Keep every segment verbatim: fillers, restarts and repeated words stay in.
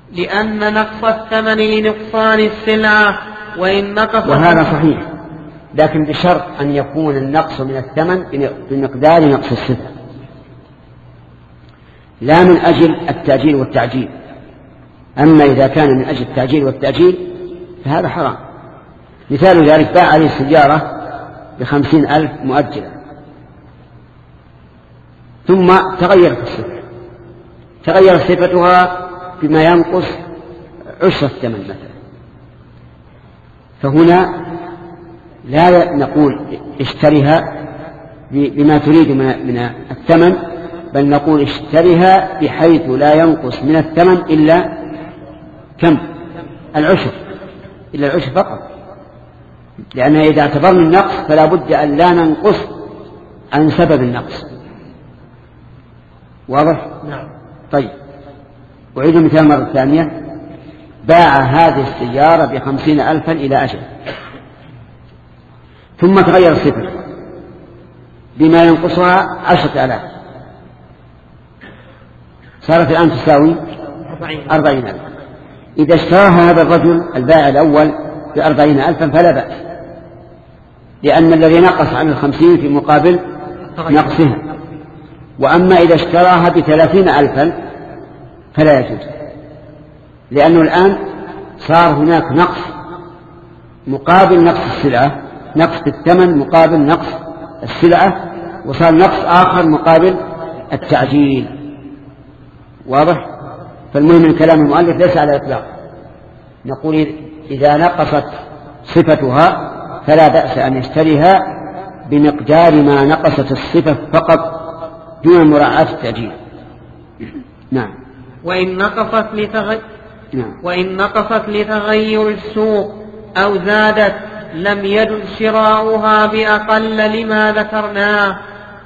لأن نقص الثمن لنقصان السلعة، وإن نقص. وهذا صحيح، لكن بشرط أن يكون النقص من الثمن بمقدار نقص الصفة، لا من أجل التأجيل والتعجيل. أما إذا كان من أجل التأجيل والتأجيل فهذا حرام. مثال ذلك: باع عليه السيارة بخمسين ألف مؤجلة، ثم تغيرت الصفة، تغيرت صفتها بما ينقص عشر الثمن مثلا، فهنا لا نقول اشتريها بما تريد من الثمن، بل نقول اشتريها بحيث لا ينقص من الثمن إلا كم؟ العشر، إلا العشر فقط، لأن إذا اعتبرنا النقص فلا بد أن لا ننقص عن سبب النقص. واضح؟ نعم. طيب، أعيد المثال مرة ثانية: باع هذه السيارة بخمسين ألفا إلى أجل، ثم تغير الصفة بما ينقصها عشرة آلاف، صارت الآن تساوي أربعين ألف. إذا اشتراها هذا الرجل البائع الأول بأربعين ألفا فلا بأس، لأن الذي نقص عن الخمسين في مقابل نقصها. وأما إذا اشتراها بثلاثين ألفا فلا يجوز، لأنه الآن صار هناك نقص مقابل نقص السلعة، نقص الثمن مقابل نقص السلعة، وصار نقص آخر مقابل التعجيل. واضح؟ فالمهم من كلام المؤلف ليس على الإطلاق، نقول إذا نقصت صفتها فلا بأس أن يشتريها بمقدار ما نقصت الصفة فقط دون مراعاة التأجيل. نعم. وإن نقصت لتغير نعم. وإن نقصت لتغير السوق أو زادت لم يجوز شراؤها بأقل لما ذكرناه.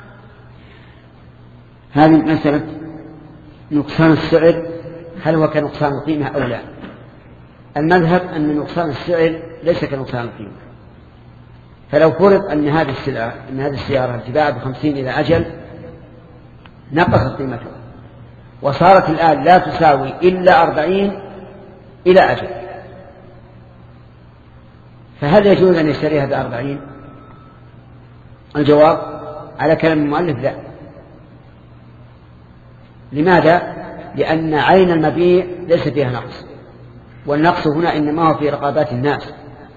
هذه مسألة نقصان السعر هل هو كنقصان القيمة أو لا؟ المذهب أن نقصان السعر ليس كنقصان القيمة، فلو فرض أن هذه السلعة أن هذه السيارة تباع بخمسين إلى أجل نقصت قيمتها وصارت الآن لا تساوي إلا أربعين إلى أجل، فهل يجوز أن يشتريها بأربعين؟ الجواب على كلام المؤلف لا. لماذا؟ لأن عين المبيع ليس فيها نقص، والنقص هنا إنما هو في رقابات الناس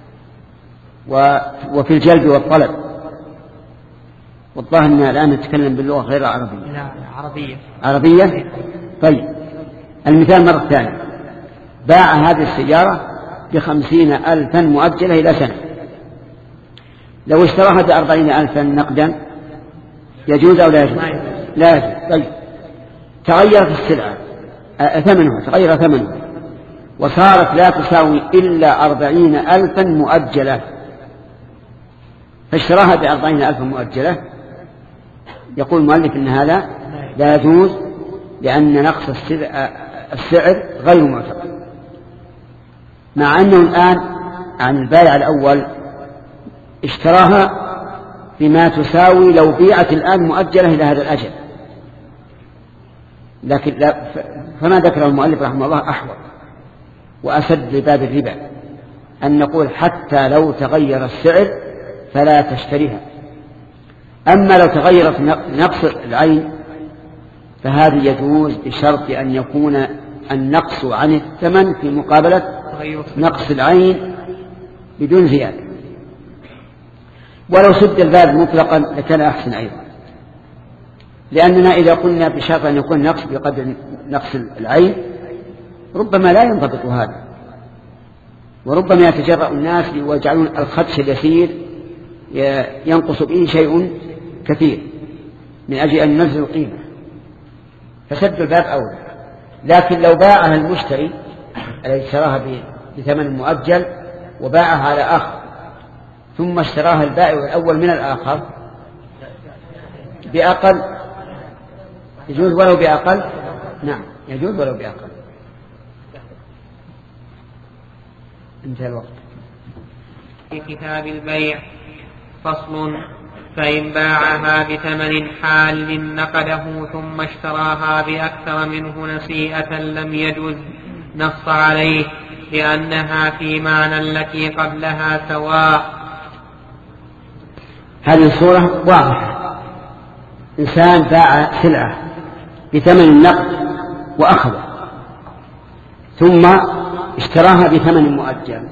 وفي الجلب والطلب. والله أننا الآن نتكلم باللغة غير العربية. لا عربية. عربية؟ طيب، المثال مرة ثانية: باع هذه السيارة بخمسين ألفا مؤجلة إلى سنة، لو اشتراها بأربعين ألفا نقدا يجوز أو لا يجوز؟ لا يجوز. طيب، تغيرت السلعة ثمنها تغير ثمنها وصارت لا تساوي إلا أربعين ألفا مؤجلة، فاشتراها بأربعين ألفا مؤجلة، يقول المؤلف إن هذا لا يجوز، لأن نقص السعر غير معتبر، مع أنه الآن عن البائع الأول اشتراها بما تساوي لو بيعت الآن مؤجلة إلى هذا الأجل. لكن لا، فما ذكره المؤلف رحمه الله أحوط وأسد لباب الربا، أن نقول حتى لو تغير السعر فلا تشتريها. أما لو تغيرت نقص العين فهذه يجوز بشرط أن يكون النقص عن الثمن في مقابلة نقص العين بدون زيادة. ولو سد الباب مطلقا لكان أحسن أيضا، لأننا إذا قلنا بشرط أن يكون نقص بقدر نقص العين ربما لا ينضبط هذا، وربما يتجرأ الناس ويجعلون الخدش اليسير ينقص به شيء كثير من أجل أن ينزل القيمة، فسد الباب أولى. لكن لو باعها المشتري الذي اشتراها بثمن مؤجل وباعها على آخر، ثم اشتراها البائع الأول من الآخر بأقل، يجوز ولو بأقل. نعم يجوز ولو بأقل. انتهى الوقت. في كتاب البيع فصل: فإن باعها بثمن حال نقده ثم اشتراها بأكثر منه نسيئة لم يجوز، نص عليه لأنها في معنى التي قبلها سواء. هذه الصورة واضحة. إنسان باع سلعة بثمن النقد وأخذه ثم اشتراها بثمن مؤجل،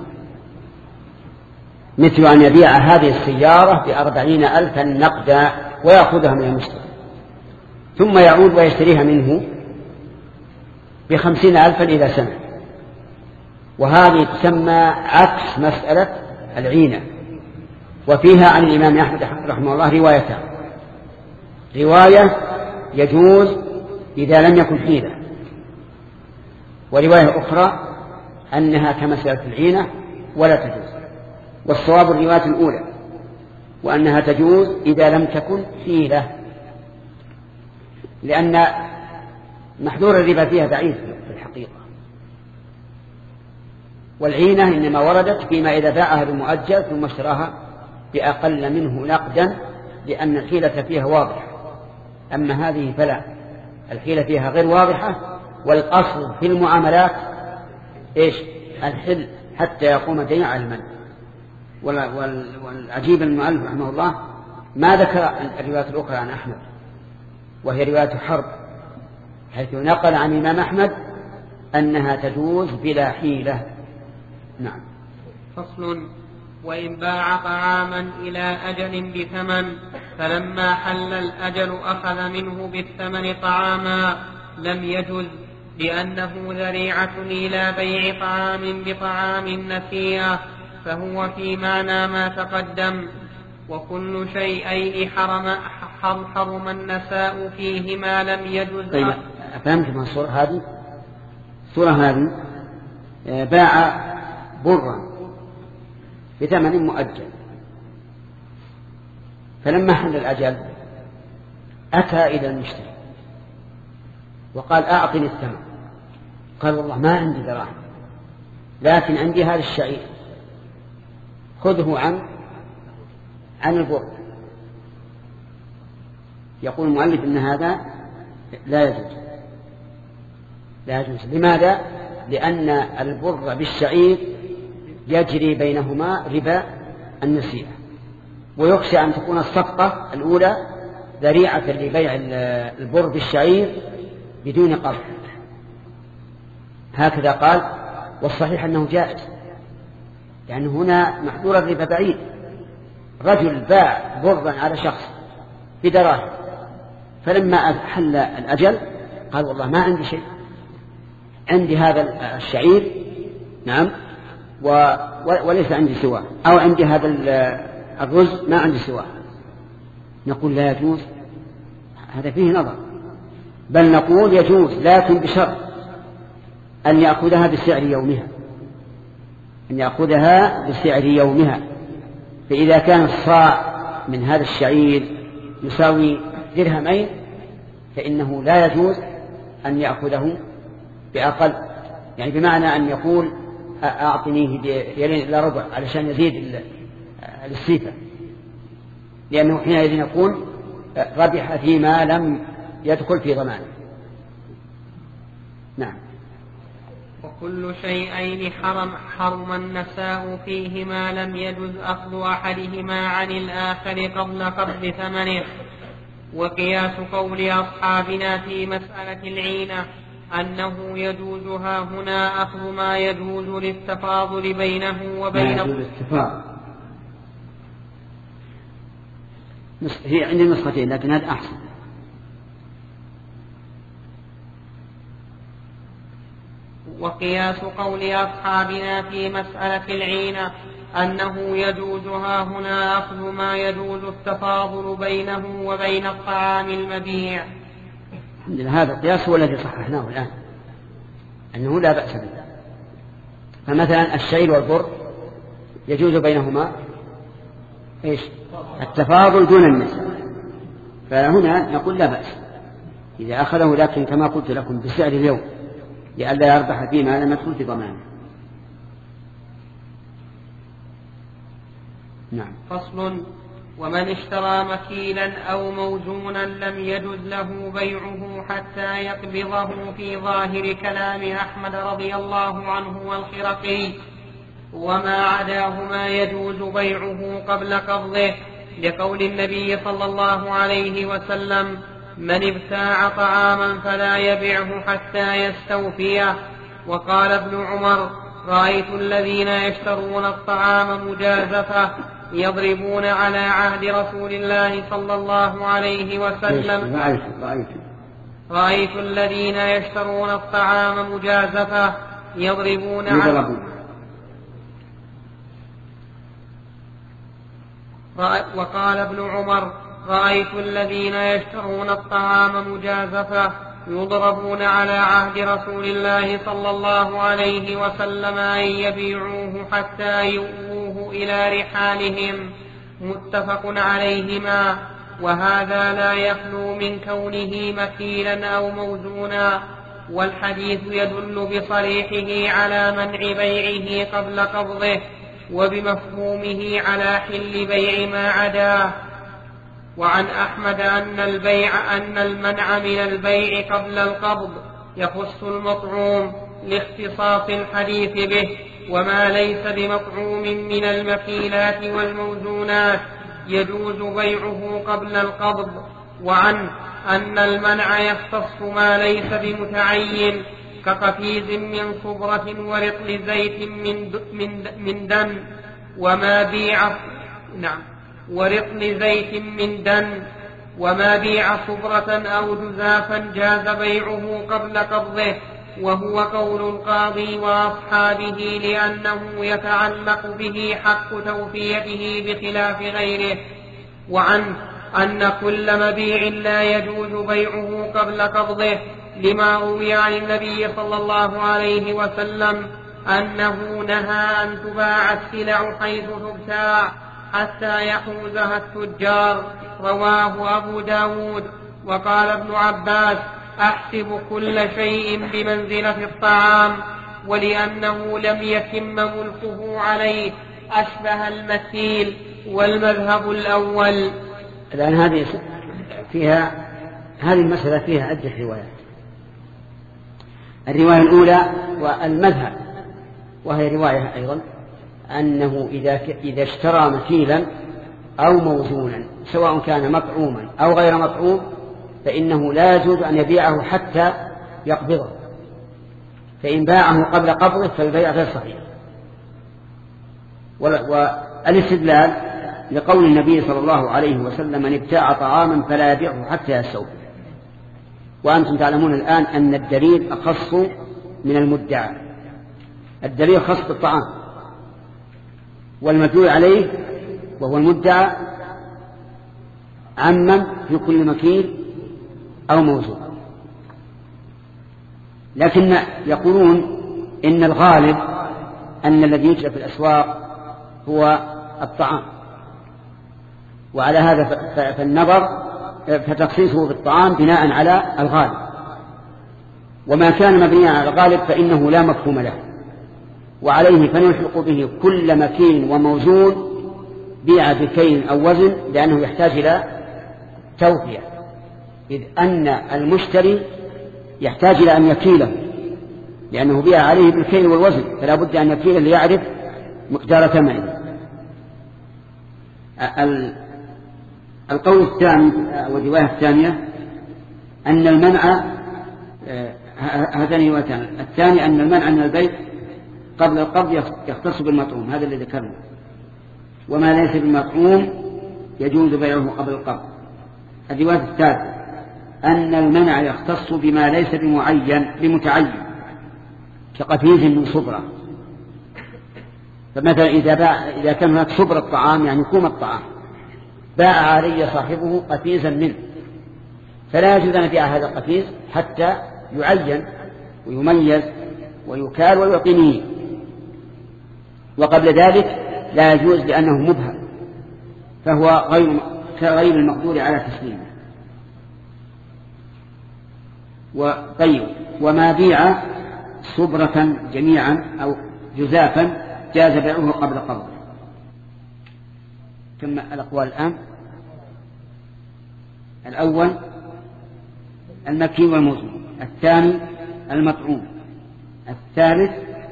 مثل أن يبيع هذه السيارة بأربعين ألفا نقدا ويأخذها من المشتري، ثم يعود ويشتريها منه بخمسين ألفا إلى سنة، وهذه تسمى عكس مسألة العينة. وفيها عن الإمام أحمد رحمه الله روايتان: رواية يجوز إذا لم يكن حيلة، ورواية أخرى أنها كمسألة العينة ولا تجوز. والصواب الرواية الأولى، وأنها تجوز إذا لم تكن حيلة، لأن محذور الربا فيها ضعيف في الحقيقة، والعينة إنما وردت فيما إذا باعها بمؤجل ثم اشتراها بأقل منه نقدا، لأن الحيلة فيها واضحة. أما هذه فلا، الحيلة فيها غير واضحة، والأصل في المعاملات إيش؟ الحل حتى يقوم الدين على المنع. والعجيب المؤلف رحمه الله ما ذكر الروايات الأخرى عن أحمد، وهي رواية حرب، حيث نقل عن الإمام أحمد أنها تجوز بلا حيلة. نعم. فصل: وإن باع طعاما إلى أجل بثمن، فلما حل الأجل أخذ منه بالثمن طعاما، لم يجز، لأنه ذريعة إلى بيع طعام بطعام نسيئة، فهو في معنى ما تقدم. وكل شيئين حرم حرم النساء فيهما لم يجز. طيب، فهمت من الصورة هذه؟ الصورة هذه باع برا بثمن مؤجل، فلما حل الأجل أتى إلى المشتري وقال: أعطني الثمن. قال: والله ما عندي دراهم، لكن عندي هذا الشعير، خذه عن عن البر. يقول المؤلف إن هذا لا يجوز. لا يجوز. لماذا؟ لأن البر بالشعير يجري بينهما ربا النسيئة، ويخشى أن تكون الصفقة الأولى ذريعة لبيع البر بالشعير بدون قرض. هكذا قال، والصحيح أنه جائز، لأن هنا محذور الربا بعيد. رجل باع برا على شخص بدراهم، فلما حل الأجل قال: والله ما عندي شيء، عندي هذا الشعير، نعم، و... وليس عندي سواه، أو عندي هذا الرز ما عندي سواه. نقول: لا يجوز، هذا فيه نظر. بل نقول: يجوز، لكن بشرط أن يأخذها بسعر يومها، أن يأخذها بسعر يومها. فإذا كان الصاع من هذا الشعير يساوي درهمين، فإنه لا يجوز أن يأخذه بأقل، يعني بمعنى أن يقول: أعطنيه بريالين إلى ربع علشان يزيد السيفة، لأنه حينئذ يكون ربح فيما لم يدخل في ضمانه. نعم. وكل شيئين حرم حرم النساء فيهما لم يجز أخذ أحدهما عن الآخر قبل قبض ثمنه. وقياس قول أصحابنا في مسألة العينة أنه يجوزها هنا أخذ ما يجوز للتفاضل بينه وبين التفاضل. هي عندي نسختين لكن هذا أحسن. وقياس قول أصحابنا في مسألة العينة أنه يجوزها هنا أخذ ما يجوز التفاضل بينه وبين الطعام المبيع. الحمد لله، هذا القياس هو الذي صححناه الآن، أنه لا بأس به. فمثلا الشعير والبر يجوز بينهما إيش؟ التفاضل دون النسب، فهنا نقول لا بأس إذا أخذه، لكن كما قلت لكم بسعر اليوم لئلا يربح فيما لم يدخل في ضمانه. نعم. فصل: ومن اشترى مكيلا أو موزونا لم يجز له بيعه حتى يقبضه في ظاهر كلام أحمد رضي الله عنه والخرقي، وما عداهما يجوز بيعه قبل قبضه، لقول النبي صلى الله عليه وسلم: من ابتاع طعاما فلا يبعه حتى يستوفيه. وقال ابن عمر: رأيت الذين يشترون الطعام مجازفة يضربون على عهد رسول الله صلى الله عليه وسلم رأيت, رأيت. رأيت الذين يشترون الطعام مجازفة يضربون على وقال ابن عمر: رأيت الذين يشترون الطعام مجازفة يضربون على عهد رسول الله صلى الله عليه وسلم أن يبيعوه حتى يؤوه إلى رحالهم، متفق عليهما. وهذا لا يخلو من كونه مكيلا أو موزونا، والحديث يدل بصريحه على منع بيعه قبل قبضه، وبمفهومه على حل بيع ما عداه. وعن أحمد أن البيع أن المنع من البيع قبل القبض يخص المطعوم لاختصاص الحديث به، وما ليس بمطعوم من المكيلات والموزونات يجوز بيعه قبل القبض. وعن أن المنع يختص ما ليس بمتعين كقفيز من صبرة ورطل زيت من من من دن وما بيع نعم ورطل زيت من دن وما بيع صبرة أو جزافا جاز بيعه قبل قبضه، وهو قول القاضي وأصحابه، لأنه يتعلق به حق توفيته بخلاف غيره. وعنه أن كل مبيع لا يجوز بيعه قبل قبضه، لما روي عن النبي صلى الله عليه وسلم أنه نهى أن تباع السلع حيث تبتاع حتى يحوزها التجار، رواه أبو داود. وقال ابن عباس: أحسب كل شيء بمنزلة الطعام، ولأنه لم يتم ملكه عليه أشبه المثيل، والمذهب الأول. الآن هذه فيها هذه المسألة فيها عدة روايات. الرواية الأولى والمذهب، وهي رواية أيضا، أنه إذا إذا اشترى مثيلا أو موزونا سواء كان مطعوما أو غير مطعوم فإنه لا يجوز أن يبيعه حتى يقبضه، فإن باعه قبل قبضه فالبيع غير صحيح. والاستدلال لقول النبي صلى الله عليه وسلم: من ابتاع طعاما فلا يبيعه حتى يستوفي. وأنتم تعلمون الآن أن الدليل أخص من المدعى، الدليل خاص بالطعام، والمدعو عليه وهو المدعى عمم في كل مكيل أو موزون. لكن يقولون إن الغالب أن الذي يجرى في الأسواق هو الطعام، وعلى هذا فالنظر فتخصيصه بالطعام بناء على الغالب، وما كان مبنيا على الغالب فإنه لا مفهوم له، وعليه فنلحق به كل مكين وموزون بيع بكيل أو وزن، لأنه يحتاج إلى توفية، إذ أن المشتري يحتاج إلى أن يكيله، لأنه بيع عليه بالكيل والوزن، فلا بد أن يكيله ليعرف مقدار ثمنه. القول الثاني والرواية الثانية أن المنع هذان روايتان، الثاني أن المنع من البيع قبل القبض يختص بالمطعوم، هذا الذي ذكرنا، وما ليس بالمطعوم يجوز بيعه قبل القبض. الرواية الثالثة أن المنع يختص بما ليس بمعين بمتعين كقفيز من صبرة، فمثلا إذا, باع إذا كان هناك صبرة الطعام يعني كوم الطعام باع علي صاحبه قفيزا منه، فلا يجوز أن يبيع هذا القفيز حتى يعين ويميز ويكال ويعطينيه، وقبل ذلك لا يجوز لأنه مبهم فهو غير غير المقدور على تسليمه. وطيب وما بيع صبرة جميعا أو جزافا جاز بيعه قبل قبضه. ثم الأقوال الآن: الأول المكي والموزون. الثاني المطعوم. الثالث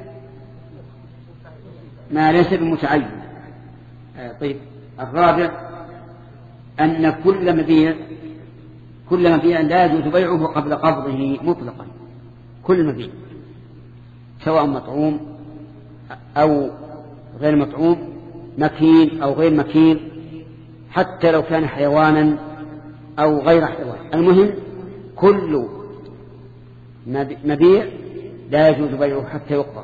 ما ليس بمتعين. آه طيب. الرابع أن كل مبيع كل مبيع لا يجوز بيعه قبل قبضه مطلقا. كل مبيع سواء مطعوم أو غير مطعوم، مكين أو غير مكين، حتى لو كان حيوانا أو غير حيوان، المهم كل مبيع لا يجوز بيعه حتى يقبض.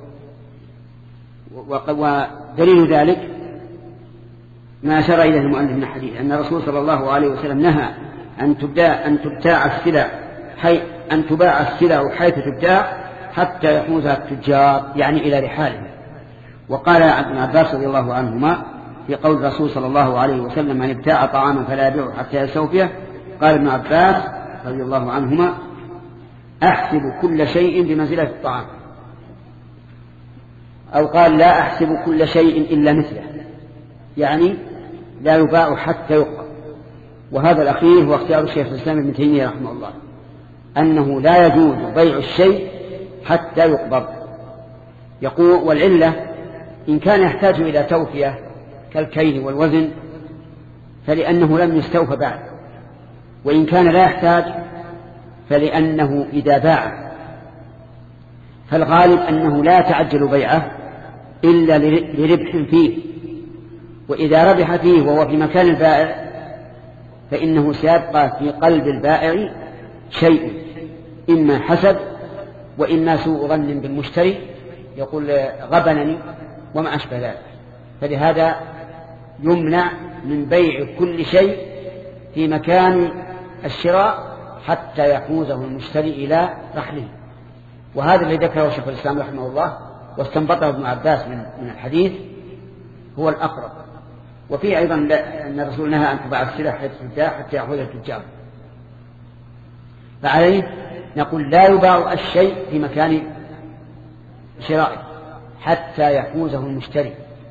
ودليل ذلك ما أشار إليه المؤلف من الحديث أن الرسول صلى الله عليه وسلم نهى أن تباع أن تبتاع السلع حي أن تباع السلع حيث تبتاع حتى يحوزها التجار، يعني إلى رحالهم. وقال ابن عباس رضي الله عنهما في قول الرسول صلى الله عليه وسلم: من ابتاع طعاما فلا يبيعه حتى يستوفيه. قال ابن عباس رضي الله عنهما: أحسب كل شيء بمنزلة الطعام، أو قال: لا أحسب كل شيء إلا مثله، يعني لا يباع حتى يقبض. وهذا الأخير هو اختيار الشيخ الإسلام ابن تيمية رحمه الله، أنه لا يجوز بيع الشيء حتى يقبض. يقول: والعلة إن كان يحتاج إلى توفية كالكيل والوزن فلأنه لم يستوفى بعد، وإن كان لا يحتاج فلأنه إذا باع فالغالب أنه لا يتعجل بيعه إلا لربح فيه، وإذا ربح فيه وهو في مكان البائع فإنه سيبقى في قلب البائع شيء، إما حسد وإما سوء ظن بالمشتري، يقول غبنني وما أشبه ذلك. فلهذا يمنع من بيع كل شيء في مكان الشراء حتى يحوزه المشتري إلى رحله. وهذا الذي ذكره شيخ الإسلام رحمه الله واستنبطه ابن عباس من من الحديث هو الأقرب. وفي أيضا أن الرسول نهى أن تباع السلع حيث تباع حتى يأخذها التجار. فعليه نقول لا يباع الشيء في مكان شرائه حتى يحوزه المشتري.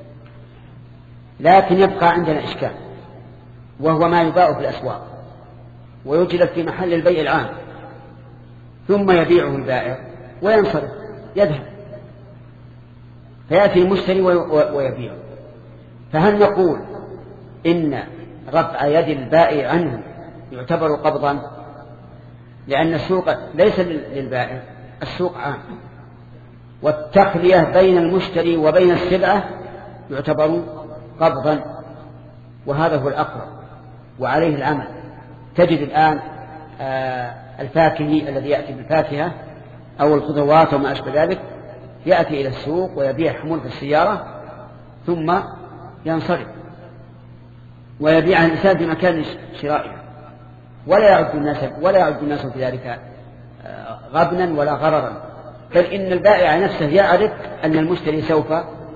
لكن يبقى عندنا إشكال، وهو ما يباع في الأسواق ويجلب في محل البيع العام ثم يبيعه البائع وينصرف يذهب، فيأتي المشتري ويبيعه. فهل نقول إن رفع يد البائع عنه يعتبر قبضا؟ لأن السوق ليس للبائع، السوق عام، والتخلية بين المشتري وبين السلعة يعتبر قبضا، وهذا هو الأقرب وعليه العمل. تجد الآن الفاكهي الذي يأتي بالفاكهة أو الخضروات وما أشبه ذلك يأتي إلى السوق ويبيع حمول في السيارة ثم ينصرف ويبيع الإنسان في مكان شرائه، ولا يعد الناس ولا يعد الناس في ذلك غبنا ولا غررا، بل إن البائع نفسه يعرف أن المشتري سوف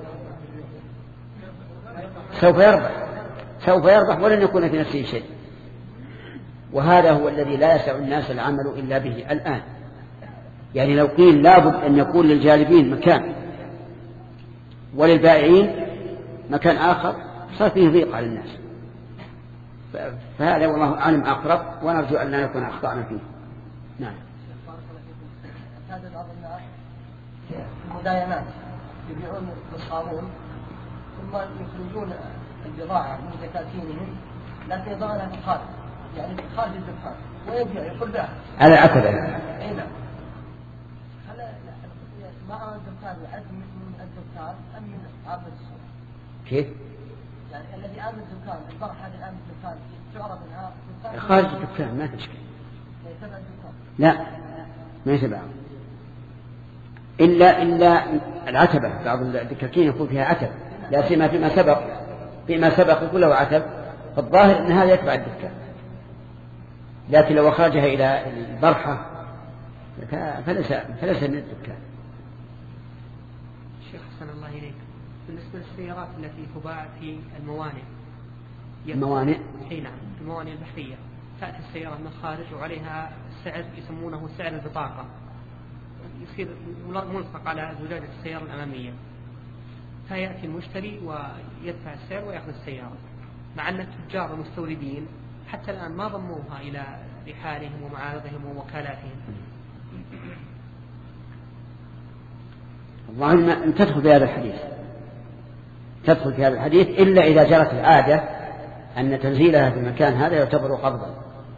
سوف يربح سوف يربح ولن يكون في نفسه شيء. وهذا هو الذي لا يسع الناس العمل إلا به الآن. يعني لو قيل لابد أن يكون للجالبين مكان وللبائعين مكان آخر صار فيه ضيق على الناس. فهذا والله أعلم أقرب، ونرجو أن لا نكون أخطأنا فيه. نعم. هذا بعض الناس المداينات يبيعون بالصابون ثم يخرجون البضاعة من دكاكينهم لكن يضعونها في الخارج، يعني في خارج الدكان ويبيع يقول بها على عتبة. أي نعم. هل مع الدكان يعد من الدكان أم من عامل السوق؟ كيف؟ يعني الذي عامل الدكان البضاعة هذه عامل الدكان تعرض منها خارج الدكان ما تشكل. يتبع الدكان؟ لا ما يتبع إلا إلا العتبة. بعض الدكاكين يكون فيها عتب، لا سيما فيما سبق فيما سبق يكون له عتب، فالظاهر أن هذا يتبع الدكان. لكن لو أخرجها إلى البرحة فليس فليس من الدكان. الشيخ حسن الله إليك، بالنسبة للسيارات التي تباع في الموانئ الموانئ أي نعم الموانئ البحرية، تأتي السيارة من الخارج وعليها سعر يسمونه سعر البطاقة، يصير ملصق على زجاجة السيارة الأمامية، فيأتي المشتري ويدفع السعر ويأخذ السيارة، مع أن التجار المستوردين حتى الآن ما ضموها إلى رحالهم ومعارضهم ووكالاتهم. اللهم أن تدخل في هذا الحديث تدخل في هذا الحديث إلا إذا جرت العادة أن تنزيلها في المكان هذا يعتبر قبضا.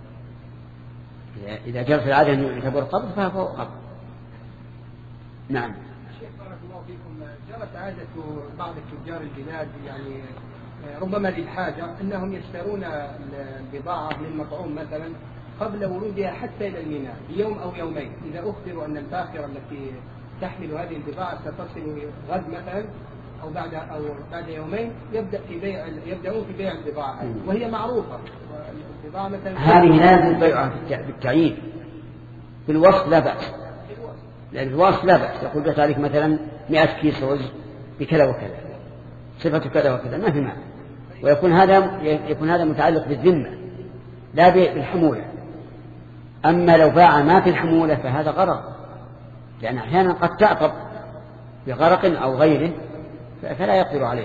إذا جرت العادة أن يعتبر قبض فهو قبض. نعم. شيخ بارك الله فيكم، جرت عادة بعض تجار البلاد يعني ربما للحاجة أنهم يشترون البضاعة من مطعوم مثلا قبل ورودها حتى إلى الميناء بيوم أو يومين، إذا أخبروا أن الباخرة التي تحمل هذه البضاعة ستصل غد مثلا أو بعد أو بعد يومين يبدأ في بيع يبدأون في بيع البضاعة وهي معروفة. البضاعة مثلا هذه لازم بيعها بالتعيين في الوصف لا بأس، لأن الوصف لا بأس يقول بيت عليك مثلا مئة كيس رز بكذا وكذا صفة كذا وكذا ما في معنى، ويكون هذا يكون هذا متعلق بالذمة لا بالحمولة. أما لو باع ما في الحمولة فهذا غرق، لأن أحيانا قد تعطب بغرق أو غيره فلا يقدر عليه.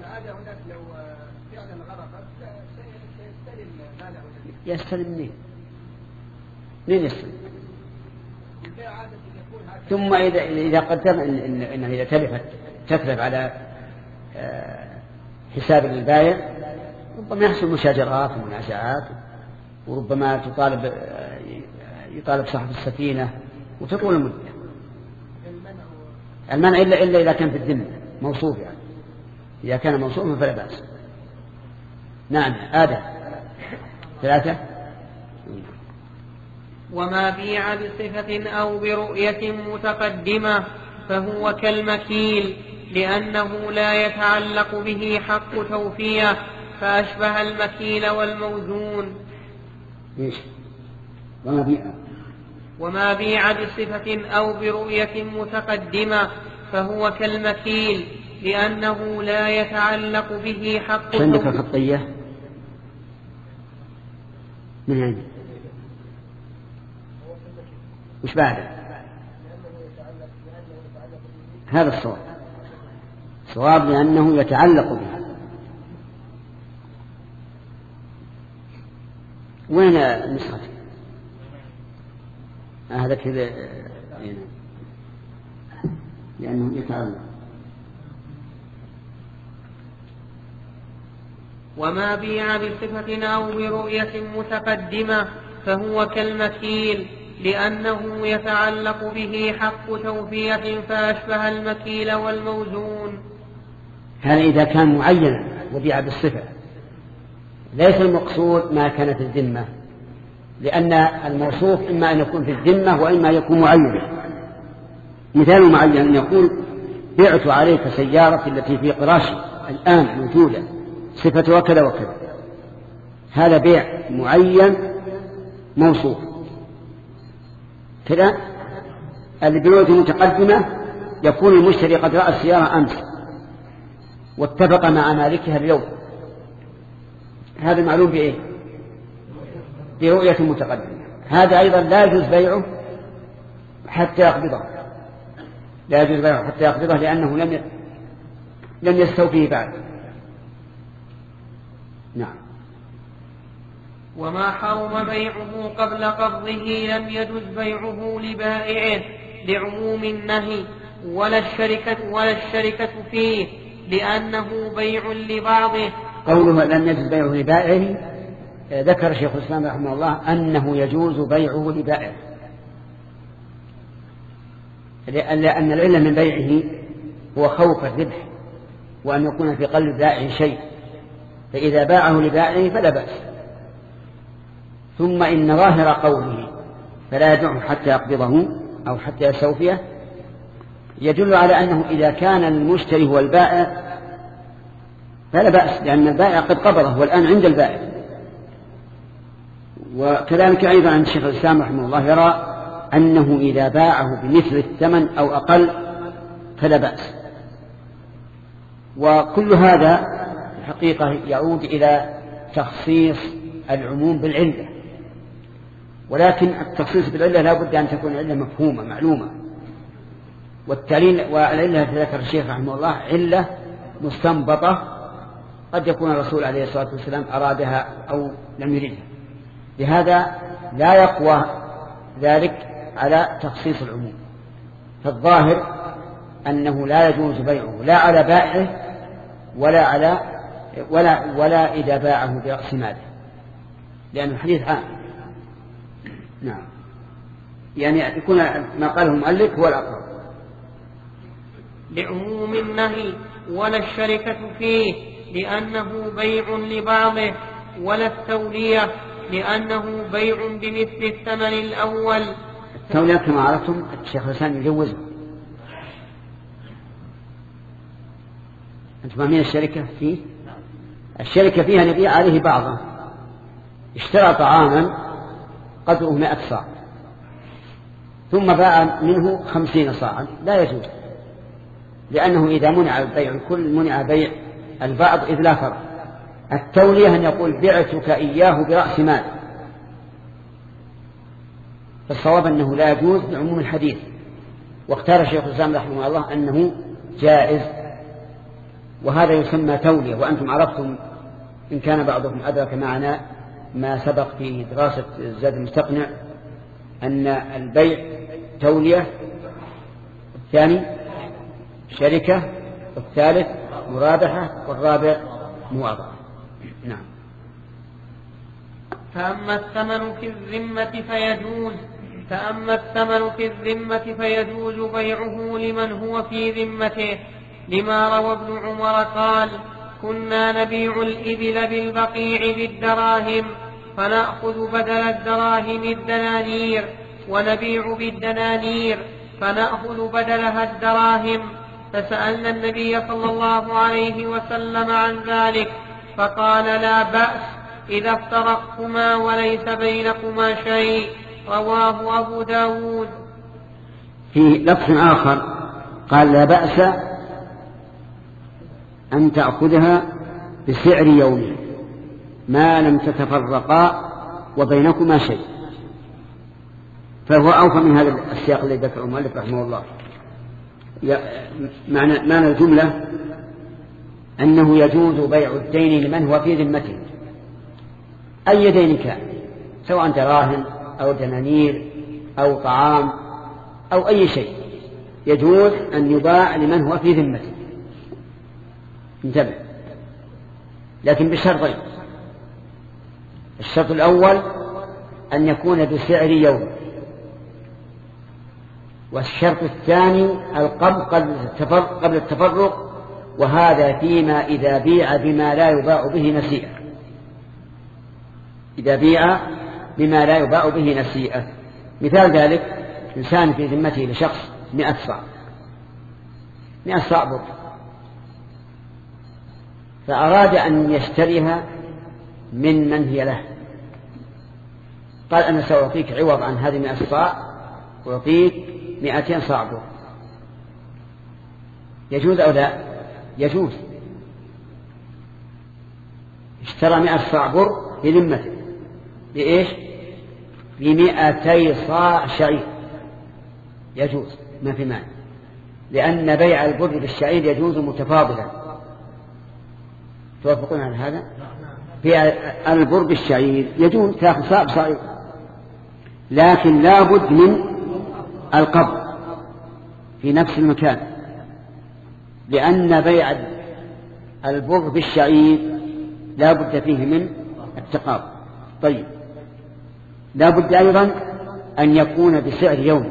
يستلم منين؟ منين يستلم؟ ثم إذا إذا قدم إن إنه إذا تلفت تتلف على حساب البائع ربما يحصل مشاجرات ومنازعات، وربما تطالب يطالب صاحب السفينة وتطول المدة. المنع إلا إلا إذا كان في الذمة موصوف، يعني إذا كان موصوفا فلا بأس. نعم. آدم ثلاثة. وما بيع بصفة أو برؤية متقدمة فهو كالمكيل لأنه لا يتعلق به حق توفية فأشبه المكيل والموزون. إيش؟ وما بيع وما بيع بصفة أو برؤية متقدمة فهو كالمكيل لأنه لا يتعلق به حق توفية. عندك الخطية من عندي وش بعده؟ هذا الصواب. صواب لأنه يتعلق به. وين النسخة؟ هذا كذا لأنه يتعلق. وما بيع بصفة أو برؤية متقدمة فهو كالمكيل لأنه يتعلق به حق توفية فأشبه المكيل والموزون. هذا إذا كان معينا وبيع بالصفة، ليس المقصود ما كان في الذمة، لأن الموصوف إما أن يكون في الذمة وإما يكون معينا. مثال معين أن يقول بعت عليك سيارة التي في قراشي الآن موجودة صفة وكذا وكذا، هذا بيع معين موصوف كذا. البيوت المتقدمة يكون المشتري قد رأى السيارة أمس واتفق مع مالكها اليوم، هذا معلوم بإيه؟ برؤية متقدمة. هذا أيضا لا يجوز بيعه حتى يقبضه، لا يجوز بيعه حتى يقبضه لأنه لم لم يستوفيه بعد. نعم. وما حرم بيعه قبل قبضه لم يجوز بيعه لبائعه لعموم النهي ولا الشركة ولا الشركة فيه لأنه بيع لبعضه. قوله لم يجوز بيعه لبائعه ذكر شيخ الإسلام رحمه الله أنه يجوز بيعه لبائعه، لأن العلة من بيعه هو خوف الربح وأن يكون في قلب بائع شيء، فإذا باعه لبائعه فلا بأس. ثم إن ظاهر قوله فلا يدعه حتى يقبضه أو حتى يستوفيه يدل على أنه إذا كان المشتري هو البائع فلا بأس، لأن البائع قد قبضه والآن عند البائع. وكذلك أيضا عند الشيخ الإسلام رحمه الله يرى أنه إذا باعه بمثل الثمن أو أقل فلا بأس. وكل هذا الحقيقة يعود إلى تخصيص العموم بالعلة، ولكن التخصيص بالعلة لا بد أن تكون علة مفهومة معلومة. والتعليل والعلة التي ذكر الشيخ رحمه الله علة مستنبطة قد يكون الرسول عليه الصلاة والسلام أرادها أو لم يردها. لهذا لا يقوى ذلك على تخصيص العموم. فالظاهر أنه لا يجوز بيعه لا على بائعه ولا على ولا ولا إذا باعه برأس ماله، لأن الحديث عام. نعم، يعني يكون ما قاله المؤلف هو الأقرب. لعموم النهي ولا الشركة فيه لأنه بيع لبعضه، ولا التولية لأنه بيع بمثل الثمن الأول. التولية كما عرفتم الشيخ الإسلام يجوزه. أنتم فاهمين الشركة فيه؟ الشركة فيها نبيع عليه بعضه، اشترى طعاما قدره مائة صاع ثم باع منه خمسين صاعا، لا يجوز، لأنه إذا منع البيع الكل منع بيع البعض إذ لا فرق. التولية أن يقول بعتك إياه برأس مال، فالصواب أنه لا يجوز بعموم الحديث، واختار الشيخ الإسلام رحمه الله أنه جائز، وهذا يسمى تولية. وأنتم عرفتم إن كان بعضكم أدرك معنا ما سبق في دراسة الزاد المستقنع أن البيع تولية، الثاني شركة، والثالث مرابحة، والرابع مواضعة. نعم. فأما الثمن في الذمة فيجوز فأما الثمن في الذمة فيجوز بيعه لمن هو في ذمته، لما روى ابن عمر قال: كنا نبيع الإبل بالبقيع بالدراهم فنأخذ بدل الدراهم الدنانير، ونبيع بالدنانير فنأخذ بدلها الدراهم. فسألنا النبي صلى الله عليه وسلم عن ذلك فقال: لا بأس إذا افترقتما وليس بينكما شيء. رواه أبو داود. في لفظ آخر قال: لا بأس أن تأخذها بسعر يوم ما لم تتفرقا وبينكما شيء. فهو أوفى من هذا السياق الذي ذكره المؤلف رحمه الله. معنى, معنى الجملة أنه يجوز بيع الدين لمن هو في ذمته، أي دين كان، سواء دراهم أو دنانير أو طعام أو أي شيء، يجوز أن يباع لمن هو في ذمته. انتبه، لكن بشرطين: الشرط الأول أن يكون بسعر يوم، والشرط الثاني القبض قبل التفرق، وهذا فيما إذا بيع بما لا يباع به نسيئة. إذا بيع بما لا يباع به نسيئة. مثال ذلك: إنسان في ذمته لشخص مئة صاع مئة صاع بر، فأراد أن يشتريها من من هي له، قال: أنا سأعطيك عوض عن هذه مئة صاع، وأعطيك مئتين صاع بر. يجوز أو لا؟ يجوز. اشترى مئة صاع بر بذمته بإيش؟ بمئتي صاع شعير، يجوز، ما في مانع، لأن بيع البر بالشعير يجوز متفاضلا. توافقون على هذا؟ بيع البر بالشعير يجوز، تأخذ صاع بصاع، لكن لا بد من القبض في نفس المكان، لأن بيع البر بالشعير لا بد فيه من التقابض. طيب، لا بد أيضا أن يكون بسعر يوم،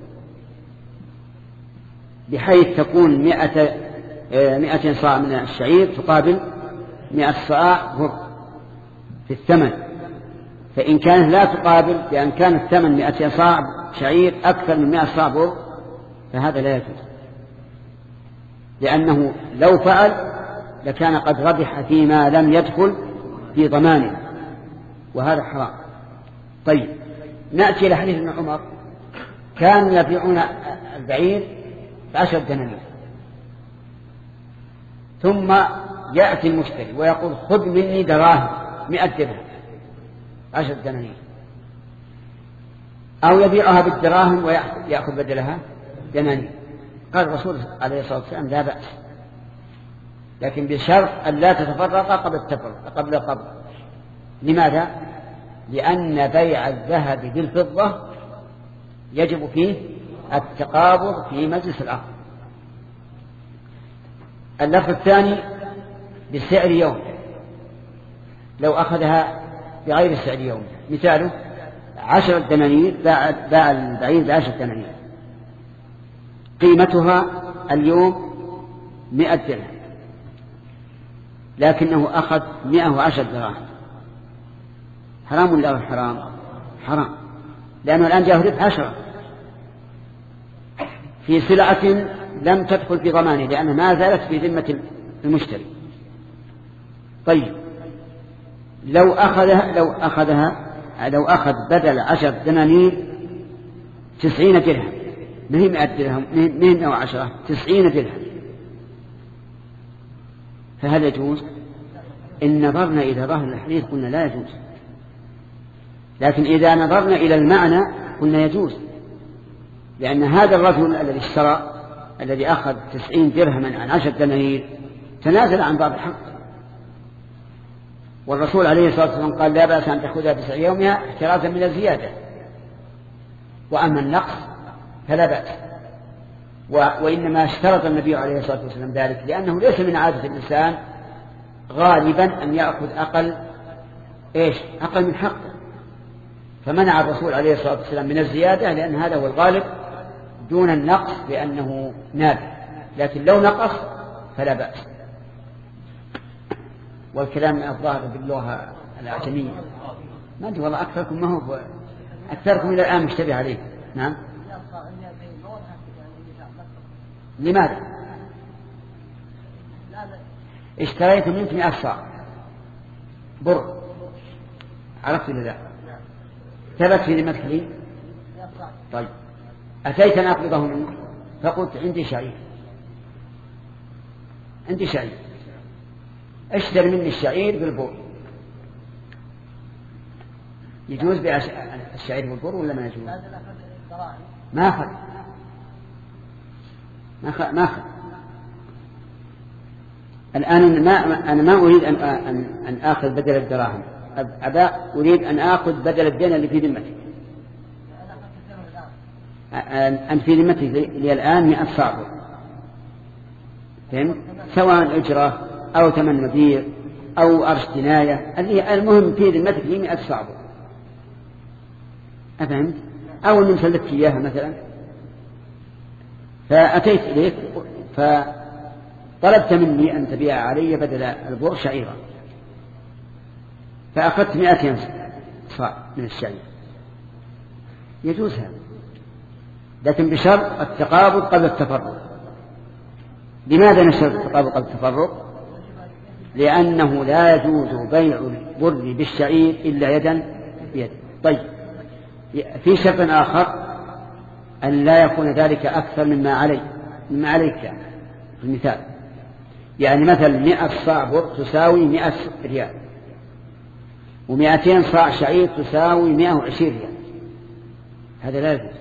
بحيث تكون مئة مئة صاع من الشعير تقابل مئة صاع بر في الثمن. فإن كانت لا تقابل، بأن كان الثمن مئة صاع شعير أكثر من مئة صاع بر، فهذا لا يجوز، لأنه لو فعل لكان قد ربح فيما لم يدخل في ضمانه، وهذا حرام. طيب، نأتي إلى حديث ابن عمر: كانوا يبيعون البعير بعشر دنانير، ثم يأتي المشتري ويقول: خذ مني دراهم مئة درهم، عشر دنانير، أو يبيعها بالدراهم ويأخذ بدلها دنانير. قال الرسول عليه الصلاة والسلام: لا بأس، لكن بشرط أن لا تتفرق قبل التفرق قبل القبض. لماذا؟ لأن بيع الذهب بالفضة يجب فيه التقابض في مجلس العقد. اللفظ الثاني بسعر يوم، لو أخذها بغير سعر يوم، مثاله عشرة دنانير، باع البعير بعشرة دنانير، قيمتها اليوم مئة درهم، لكنه أخذ مئة وعشر دراهم، حرام ولا حرام؟ حرام، لأنه الآن جاء ربح عشرة في سلعة لم تدخل في ضمانه، لأنها ما زالت في ذمة المشتري. طيب لو أخذها لو أخذها لو أخذ بدل عشر دنانير تسعين درهم، ما هي مئة درهم، مئة وعشرة، تسعين درهم، فهل يجوز؟ إن نظرنا إلى ظاهر الحديث قلنا لا يجوز، لكن إذا نظرنا إلى المعنى قلنا يجوز، لأن هذا الرجل الذي اشترى الذي أخذ تسعين درهما عن عشر دنانير تنازل عن بعض الحق، والرسول عليه الصلاة والسلام قال لا بأس أن تأخذها بسعر يومها احترازا من الزيادة، وأما النقص فلا بأس. وإنما اشترط النبي عليه الصلاة والسلام ذلك لأنه ليس من عادة الإنسان غالبا أن يأخذ أقل إيش أقل من حقه، فمنع الرسول عليه الصلاة والسلام من الزيادة لأن هذا هو الغالب دون النقص لأنه نادر، لكن لو نقص فلا بأس. والكلام الظاهر باللغة الأعجمية ما أدري والله أكثركم ما هو أكثركم إلى الآن مشتبه عليه. نعم. لماذا؟ اشتريت منك مئة صاع بر، عرفت ولا لا؟ ثبت في ذمتك لي؟ طيب أتيت أن أقبضه منك فقلت عندي شعير، عندي شعير، اشتري مني الشعير بالبر، يجوز بيع الشعير بالبر ولا ما يجوز؟ ما أخذ ما أخذ ما أخذ الآن ما أنا ما أريد أن أن أن آخذ بدل الدراهم، أبا أريد أن آخذ بدل الدين اللي في ذمتي. أن في ذمتي لي الآن مئة صاع، فهمت؟ سواء أجرة أو ثمن مبيع أو أرش جناية، المهم في ذمتك لي مئة صاع، أفهمت؟ أو أن مسلتك إياها مثلا، فأتيت إليك فطلبت مني أن تبيع علي بدل البر شعيرا، فأخذت مئتين صاع من الشعير، يجوز هذا، لكن بشرط التقابض قبل التفرق. لماذا نشرط التقابض قبل التفرق؟ لأنه لا يجوز بيع البر بالشعير إلا يدا بيد. طيب في شرط آخر أن لا يكون ذلك أكثر مما علي مما عليك، يعني في المثال يعني مثل مئة صاع بر تساوي مئة ريال، ومئتين صاع شعير تساوي مئة وعشرين ريال، هذا لا يجوز.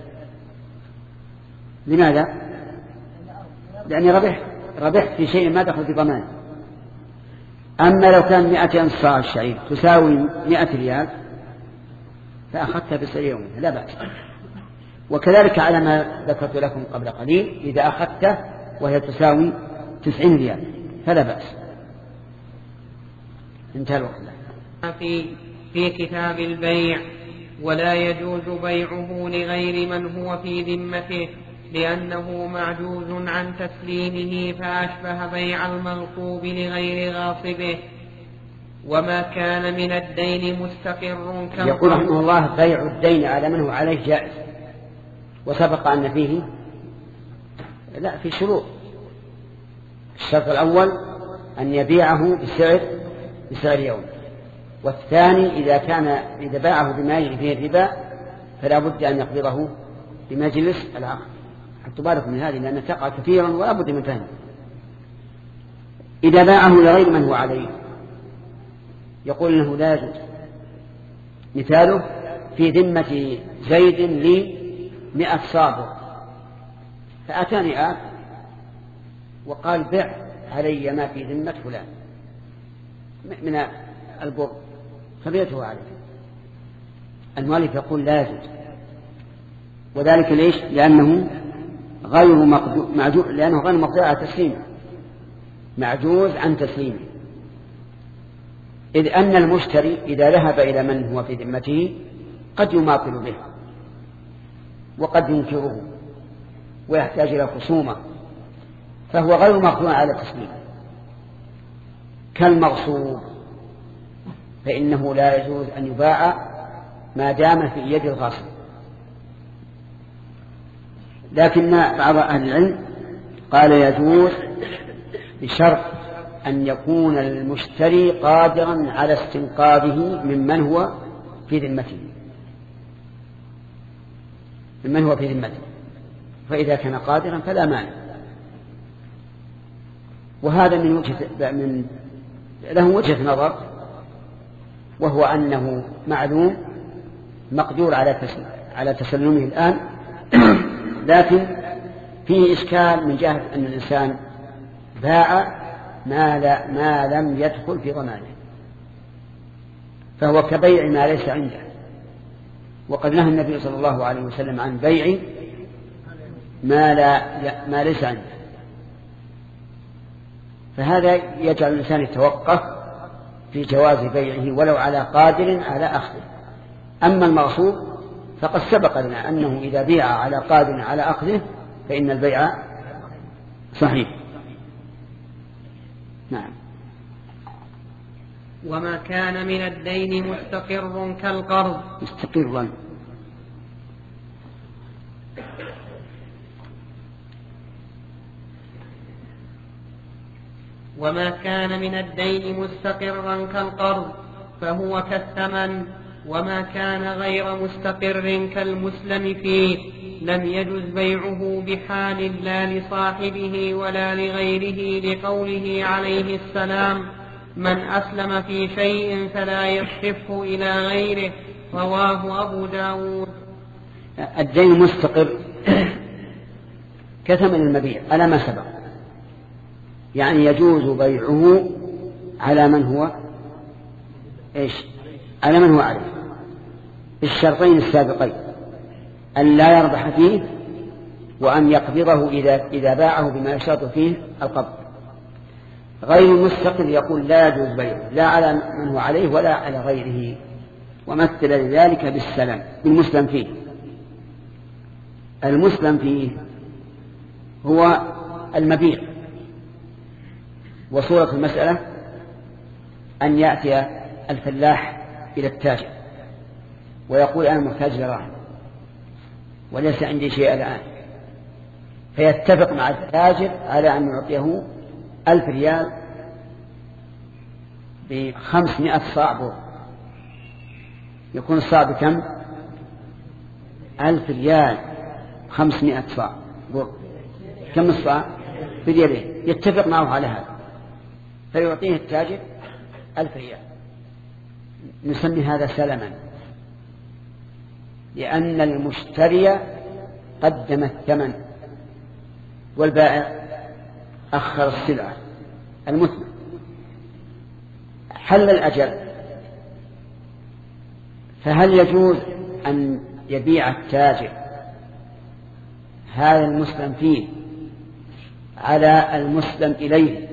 لماذا؟ لأني ربحت ربحت في شيء ما دخل في ضمان. أما لو كان مئتين صاع شعير تساوي مئة ريال فأخذتها بسعر يومها لا بأس. وكذلك على ما ذكرت لكم قبل قليل، إذا أخذته وهي تساوي تسعين ريال فلا بأس. انتهى الوقت. في في كتاب البيع ولا يجوز بيعه لغير من هو في ذمته لأنه معجوز عن تسليمه فأشبه بيع الملقوب لغير غاصبه، وما كان من الدين مستقر كما يقول رحمه الله بيع الدين على من هو عليه جائز، وسبق أن فيه لا في شروط. الشرط الأول أن يبيعه بسعر بسعر يوم، والثاني إذا كان إذا باعه بما يجري فيه الربا فلا بد أن يقبضه بمجلس العقد. حتى بالكم من هذه لأنها تقع كثيرا ولا بد من فهم. إذا باعه لغير من هو عليه يقول إنه لا يجوز. مثاله في ذمة زيد لي مئة صابر، فأتاني آت وقال بع علي ما في ذمة فلان من البر فبيته عليه، المؤلف يقول لا يجوز، وذلك ليش؟ لأنه غير مقدور، لأنه غير مقدور على تسليمه، معجوز عن تسليمه، إذ أن المشتري إذا ذهب إلى من هو في ذمته قد يماطل به وقد ينكره ويحتاج إلى خصومة، فهو غير مقدور على تسليمه. كالمغصوب فإنه لا يجوز أن يباع ما دام في يد الغاصب، لكن بعض أهل العلم قال يجوز بشرط أن يكون المشتري قادرا على استنقاذه ممن هو في ذمته ممن هو في ذمته فإذا كان قادرا فلا مانع. وهذا من وجهة من له وجهة نظر، وهو أنه معلوم مقدور على على تسلمه الآن، لكن فيه إشكال من جهة أن الإنسان باع ما, لا ما لم يدخل في ضمانه، فهو كبيع ما ليس عنده، وقد نهى النبي صلى الله عليه وسلم عن بيع ما, لا ما ليس عنده، فهذا يجعل الإنسان يتوقف في جواز بيعه ولو على قادر على أخذه. أما المغصوب فقد سبق لنا أنه إذا بيع على قادر على أخذه فإن البيع صحيح. نعم. وما كان من الدين مستقر كالقرض مستقرا وما كان من الدين مستقرا كالقرض فهو كالثمن، وما كان غير مستقر كالمسلم فيه لم يجز بيعه بحال لا لصاحبه ولا لغيره، لقوله عليه السلام: من أسلم في شيء فلا يصرفه إلى غيره، رواه أبو داود. الدين مستقر كثمن المبيع على ما سبق، يعني يجوز بيعه على من هو إيش؟ على من هو عليه، الشرطين السابقين: أن لا يربح فيه، وأن يقبضه إذا, إذا باعه بما يشترط فيه القبض. غير المستقل يقول لا يجوز بيعه لا على من هو عليه ولا على غيره، ومثل ذلك بالسلم بالمسلم فيه. المسلم فيه هو المبيع، وصورة المسألة أن يأتي الفلاح إلى التاجر ويقول: أنا محتاج لراهن وليس عندي شيء الآن، فيتفق مع التاجر على أن يعطيه ألف ريال بخمسمائة صاع بر. يكون الصاع بكم؟ ألف ريال خمسمائة صاع بر. كم الصاع؟ بريالين. يتفق معه على هذا فيعطيه التاجر ألف ريال. نسمي هذا سلما، لأن المشتري قدم الثمن والبائع أخر السلعة المثمن. حل الأجل، فهل يجوز أن يبيع التاجر هذا المسلم فيه على المسلم إليه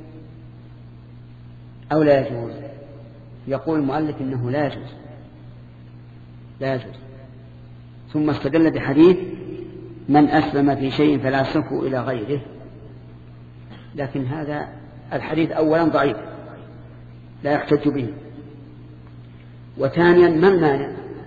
أو لا يجوز؟ يقول المؤلف إنه لا يجوز لا يجوز ثم استدل بحديث: من أسلم في شيء فلا يصرفه إلى غيره. لكن هذا الحديث أولا ضعيف لا يحتج به، وثانيا ما المانع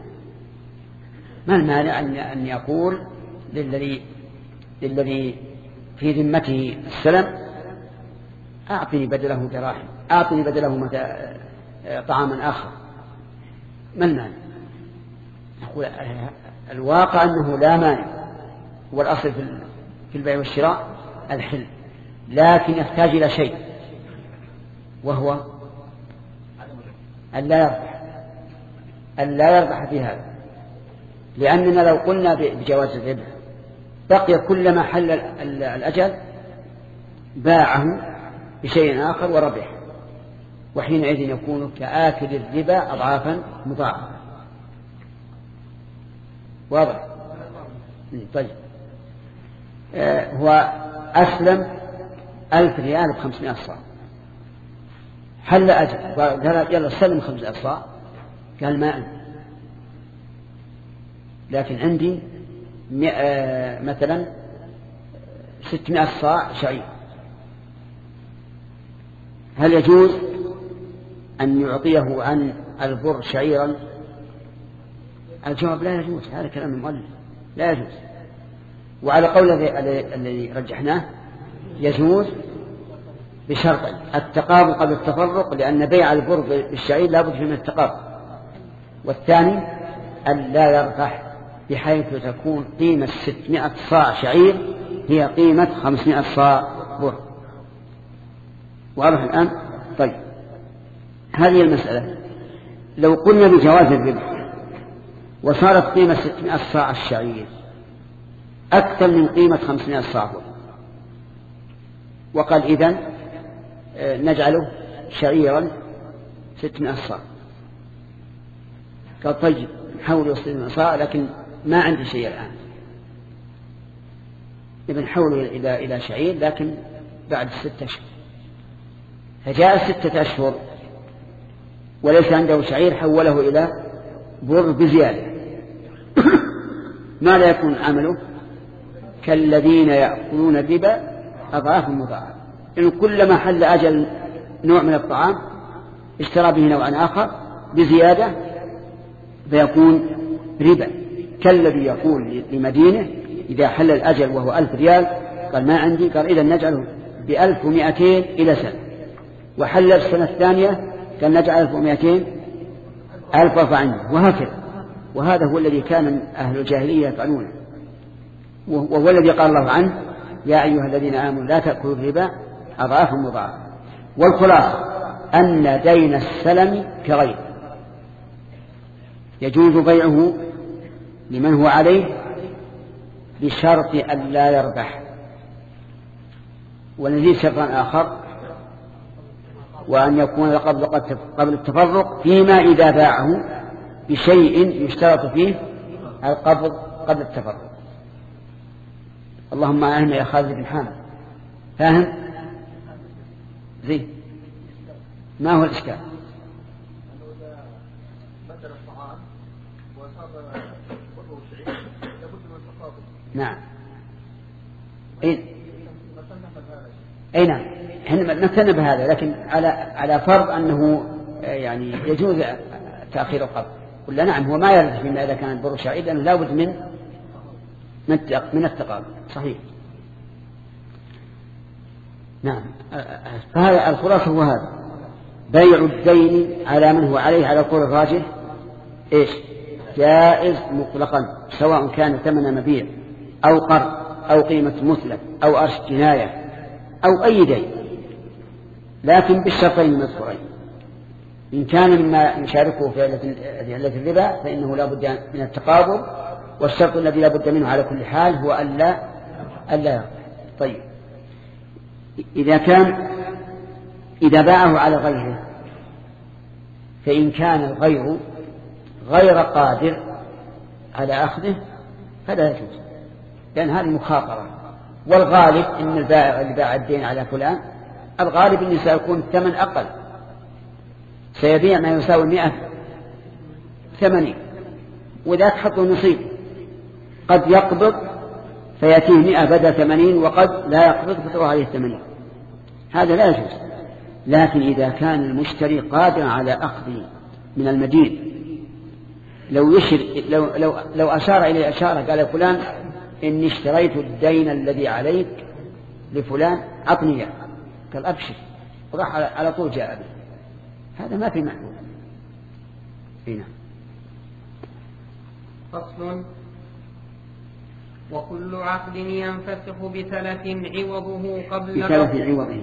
ما المانع أن يقول للذي للذي في ذمته السلم: أعطني بدله دراهم، أعطني بدله طعاما آخر. ما المانع؟ نقول الواقع أنه لا مانع، هو الأصل في البيع والشراء الحل، لكن يحتاج إلى شيء وهو أن لا يربح أن لا يربح في هذا، لأننا لو قلنا بجواز الربح بقي كلما حل الأجل باعه بشيء آخر وربح، وحينئذ يكون كآكل الربا أضعافا مضاعفة. واضح؟ طيب آه هو أسلم ألف ريال بخمسمائة صاع، حل أجل قال يلا سلم خمسة صاع، قال ما عندي، لكن عندي آه مثلا ستمائة صاع شعير، هل يجوز أن يعطيه عن البر شعيرا؟ الجواب لا يجوز، هذا كلام المؤلف لا يجوز. وعلى قول الذي رجحناه يجوز بشرط التقابل قبل التفرق، لأن بيع البر بالشعير لا بد فيه من التقابل، والثاني أن لا يربح بحيث تكون قيمة ستمائة صاع شعير هي قيمة خمسمائة صاع بر. واضح الآن؟ طيب هذه المسألة لو قلنا بجواز الربح وصارت قيمة ستمائة صاع الشعير أكثر من قيمة خمسمائة صاع بر، وقال إذن نجعله شعيرا ستمائة صاع، قال طيب نحول ستمائة صاع لكن ما عندي شيء الآن، إذن حوله إلى إلى شعير لكن بعد ستة أشهر. فجاء ستة أشهر وليس عنده شعير، حوله إلى بر بزيادة. ما لا يكون عمله كالذين يأكلون الربا أضعاف مضاعفة، إن كلما حل أجل نوع من الطعام اشترى به نوعا آخر بزيادة فيكون ربا، كالذي يقول لمدينه إذا حل الأجل وهو ألف ريال قال ما عندي، قال إذا نجعله بألف ومائتين إلى سنة، وحل السنة الثانية قال نجعل ألف ومائتين ألف وفعني، وهكذا. وهذا هو الذي كان أهل الجاهلية يفعلونه، وهو الذي قال الله عنه يا أيها الذين آمنوا لا تأكلوا الربا أضعافا مضاعفة. والخلاصة أن دين السلم كغير يجوز بيعه لمن هو عليه بشرط أن لا يربح، ونزيد شرطا آخر وأن يكون قبل التفرق، فيما إذا باعه بشيء يشترط فيه القبض قبل التفرق. اللهم أهنا يا خالد بن حامد، فاهم؟ زين، ما هو الإشكال؟ نعم أي أي نعم، احنا نتنبه بهذا، لكن على على فرض أنه يعني يجوز تأخير القبض. قلنا نعم هو ما يرد فيما إذا كان البر شعير لأنه لا بد من من التقابل. صحيح. نعم، فهذا الخلاصة هو هذا، بيع الدين على من هو عليه على القول الراجح إيش جائز مطلقا، سواء كان ثمن مبيع أو قرض أو قيمة مثلث أو أرش جناية أو أي دين، لكن بالشرطين المذكورين. إن كان مما يشاركه في علة الربا فإنه لا بد من التقابض، والشرط الذي لا بد منه على كل حال هو ألا ألا يربح. طيب إذا كان إذا باعه على غيره، فإن كان الغير غير قادر على أخذه فلا يجوز، لأن هذه مخاطرة. والغالب إن البائع اللي باع الدين على فلان الغالب إنه سيكون الثمن أقل، سيبيع ما يساوي مئة ثمانين، وذاك حطه نصيب، قد يقبض فيأتيه مئة بدل ثمانين، وقد لا يقبض فتروح عليه ثمانين، هذا لا يجوز. لكن إذا كان المشتري قادر على أخذ من المدين، لو يشر لو لو لو أشار إليه أشارة قال فلان إني اشتريت الدين الذي عليك لفلان أعطني إياه، قال أبشر، وراح على طول جاء به، هذا ما في محمول. هنا فصل: وكل عقد ينفسخ بتلف عوضه قبل بتلف عوضه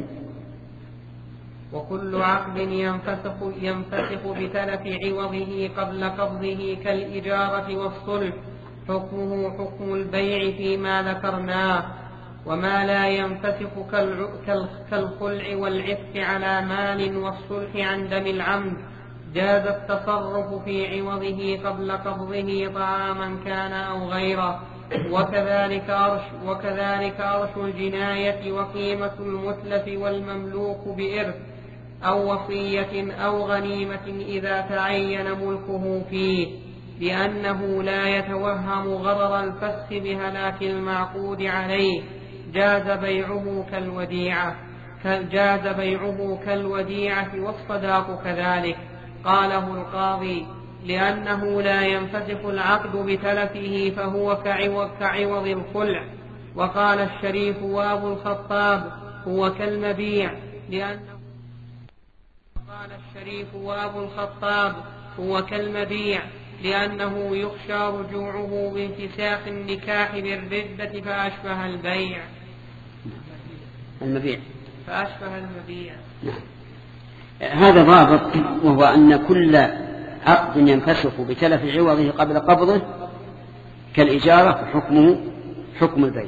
وكل عقد ينفسخ ينفسخ بتلف عوضه قبل قبضه كالإجارة والصلح، حكمه حكم البيع فيما ذكرناه. وما لا ينفسخ كالخلع والعتق على مال والصلح عن دم العمد جاز التصرف في عوضه قبل قبضه طعاما كان أو غيره. وكذلك أرش, وكذلك أرش الجناية وقيمة المتلف والمملوك بإرث أو وصية أو غنيمة إذا تعين ملكه فيه، لأنه لا يتوهم غرر الفسخ بهلاك المعقود عليه. جاز بيعه كالوديعة جاز بيعه كالوديعة والصداق كذلك. قاله القاضي: لأنه لا ينفسخ العقد بتلفه فهو كعوض, كعوض الخلع. وقال الشريف وأبو الخطاب: هو كالمبيع لأنه قال الشريف وأبو الخطاب هو كالمبيع لأنه يخشى رجوعه بانفساخ النكاح بالردة فأشبه البيع المبيع فأشبه المبيع. نعم. هذا ضابط، وهو أن كل عقد ينفسخ بتلف عوضه قبل قبضه كالإجارة فحكمه حكم البيع،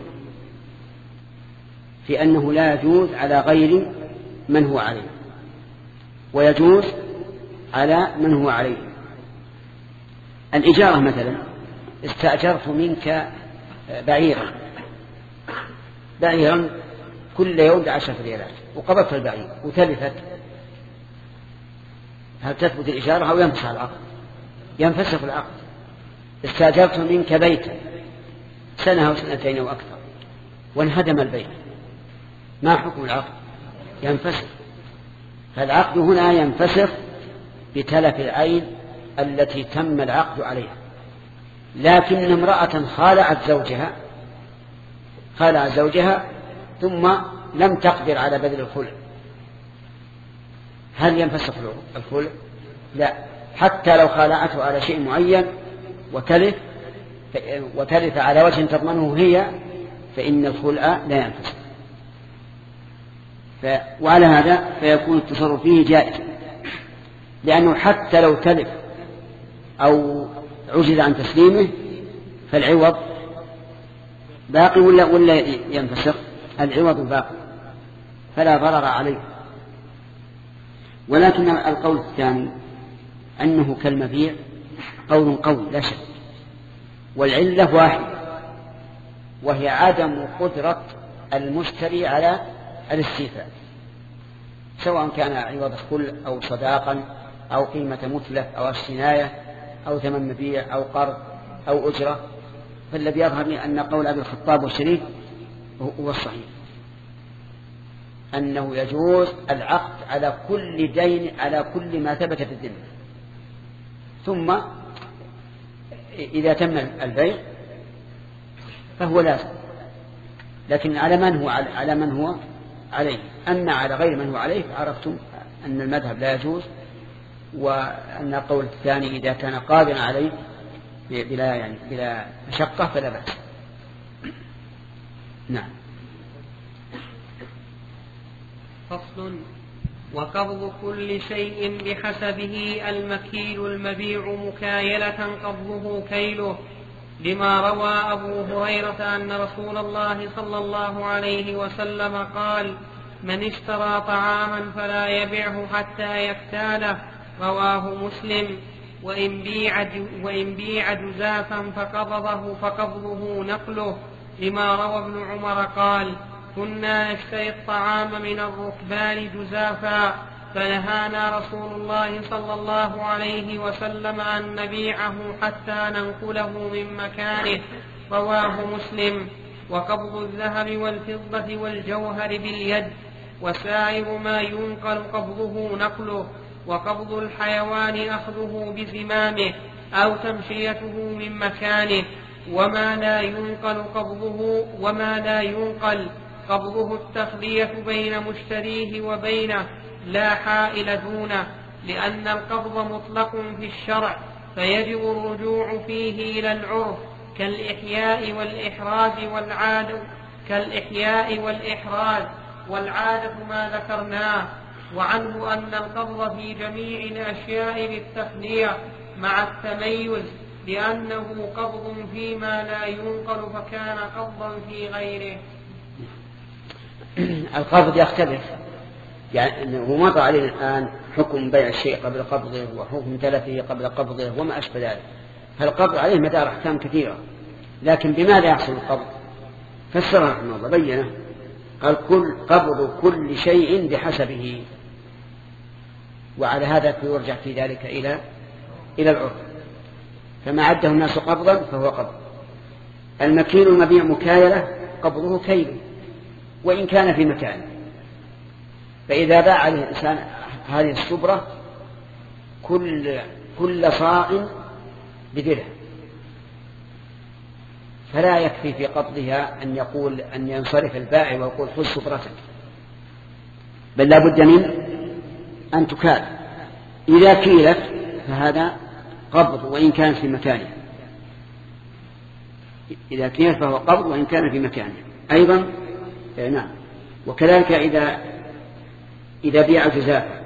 في أنه لا يجوز على غير من هو عليه ويجوز على من هو عليه. الإجارة مثلا: استأجرت منك بعيرا بعيرا كل يوم بعشرة ريالات وقبضت البعير وتلفت، هل تثبت الإجارة أو ينفسخ العقد؟ ينفسخ العقد. استأجرت منك بيتا سنة أو سنتين أو أكثر وانهدم البيت، ما حكم العقد؟ ينفسخ. فالعقد هنا ينفسخ بتلف العين التي تم العقد عليها. لكن امرأة خالعت زوجها خالعت زوجها ثم لم تقدر على بذل الخلع، هل ينفسخ الخلع؟ لا، حتى لو خالعته على شيء معين وتلف وتلف على وجه تضمنه هي فإن الخلع لا ينفسخ. ف... وعلى هذا فيكون التصرف فيه جائز، لأنه حتى لو تلف أو عجز عن تسليمه فالعوض باقي ولا, ولا ينفسخ؟ العوض باقي فلا ضرر عليه. ولكن القول الثاني أنه كالمبيع قول قوي لا شك، والعلة واحدة وهي عدم قدرة المشتري على الاستيفاء، سواء كان عوض خلع أو صداقا أو قيمة متلف أو الشناية أو ثمن مبيع أو قرض أو أجرة. فالذي يظهر لي أن قول أبي الخطاب والشريف هو الصحيح، أنه يجوز العقد على كل دين على كل ما ثبت في الذمة، ثم إذا تم البيع فهو لازم، لكن على من هو على من هو عليه. أما على غير من هو عليه عرفتم أن المذهب لا يجوز، وأن القول الثاني إذا كان قادرا عليه بلا يعني بلا مشقة فلا بأس. نعم. فصل: وقبض كل شيء بحسبه المكيل المبيع مكايلة قبضه كيله، لما روى أبو هريرة أن رسول الله صلى الله عليه وسلم قال: من اشترى طعاما فلا يبيعه حتى يكتاله، رواه مسلم. وإن بيع, وإن بيع جزافا فقبضه فقبضه نقله، لما روى ابن عمر قال: كنا نشتري الطعام من الركبان جزافا فنهانا رسول الله صلى الله عليه وسلم أن نبيعه حتى ننقله من مكانه، رواه مسلم. وقبض الذهب والفضة والجوهر باليد، وسائر ما ينقل قبضه نقله، وقبض الحيوان أخذه بزمامه أو تمشيته من مكانه، وما لا ينقل قبضه وما لا ينقل قبضه التخلية بين مشتريه وبينه لا حائل دونه، لأن القبض مطلق في الشرع فيجب الرجوع فيه إلى العرف كالإحياء والإحراز والعادة كالإحياء والإحراز والعادة ما ذكرناه. وعنه أن القبض في جميع الأشياء بالتخلية مع التميز، لأنه قبض فيما لا ينقل فكان قبضا في غيره. القبض يختلف، يعني هو مضى عليه الآن حكم بيع الشيء قبل قبضه وحكم تلفه قبل قبضه وما أشبه ذلك. فالقبض عليه مدار أحكام كثيرة، لكن بماذا يحصل القبض؟ فسرها رحمه الله بينه، قال كل قبض كل شيء بحسبه، وعلى هذا يرجع في ذلك إلى إلى العرف. فما عده الناس قبضا فهو قبض. المكيل المبيع مكايلة قبضه كيل وإن كان في مكانه. فإذا باع عليه الإنسان هذه الصبرة كل كل صاع بدرهم، فلا يكفي في قبضها أن يقول أن ينصرف البائع ويقول خذ صبرتك، بل لا بد من أن تكال. إذا كيلت فهذا قبض وإن كان في مكانه، إذا كيلت فهو قبض وإن كان في مكانه أيضا. نعم. وكذلك إذا إذا بيع جزافا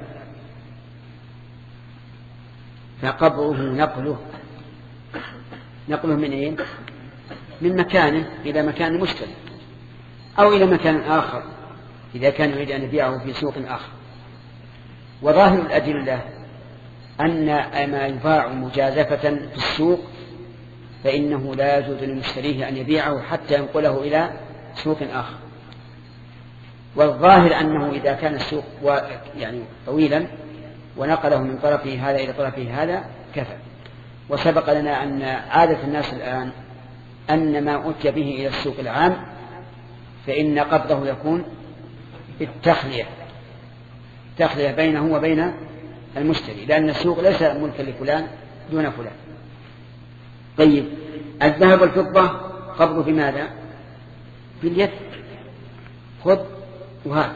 فقبضه نقله نقله من أين؟ من مكانه إلى مكان مشتري أو إلى مكان آخر إذا كان يريد أن يبيعه في سوق آخر. وظاهر الأدلة أن ما يباع مجازفة في السوق فإنه لا يجوز للمشتريه أن يبيعه حتى ينقله إلى سوق آخر. والظاهر أنه إذا كان السوق يعني طويلا ونقله من طرفه هذا إلى طرفه هذا كفى. وسبق لنا أن عادة الناس الآن أن ما أتي به إلى السوق العام فإن قبضه يكون بالتخلية، تخلية بينه وبين المشتري، لأن السوق ليس ملكا لفلان دون فلان. طيب الذهب والفضة قبضه بماذا؟ باليد، خذ وهات،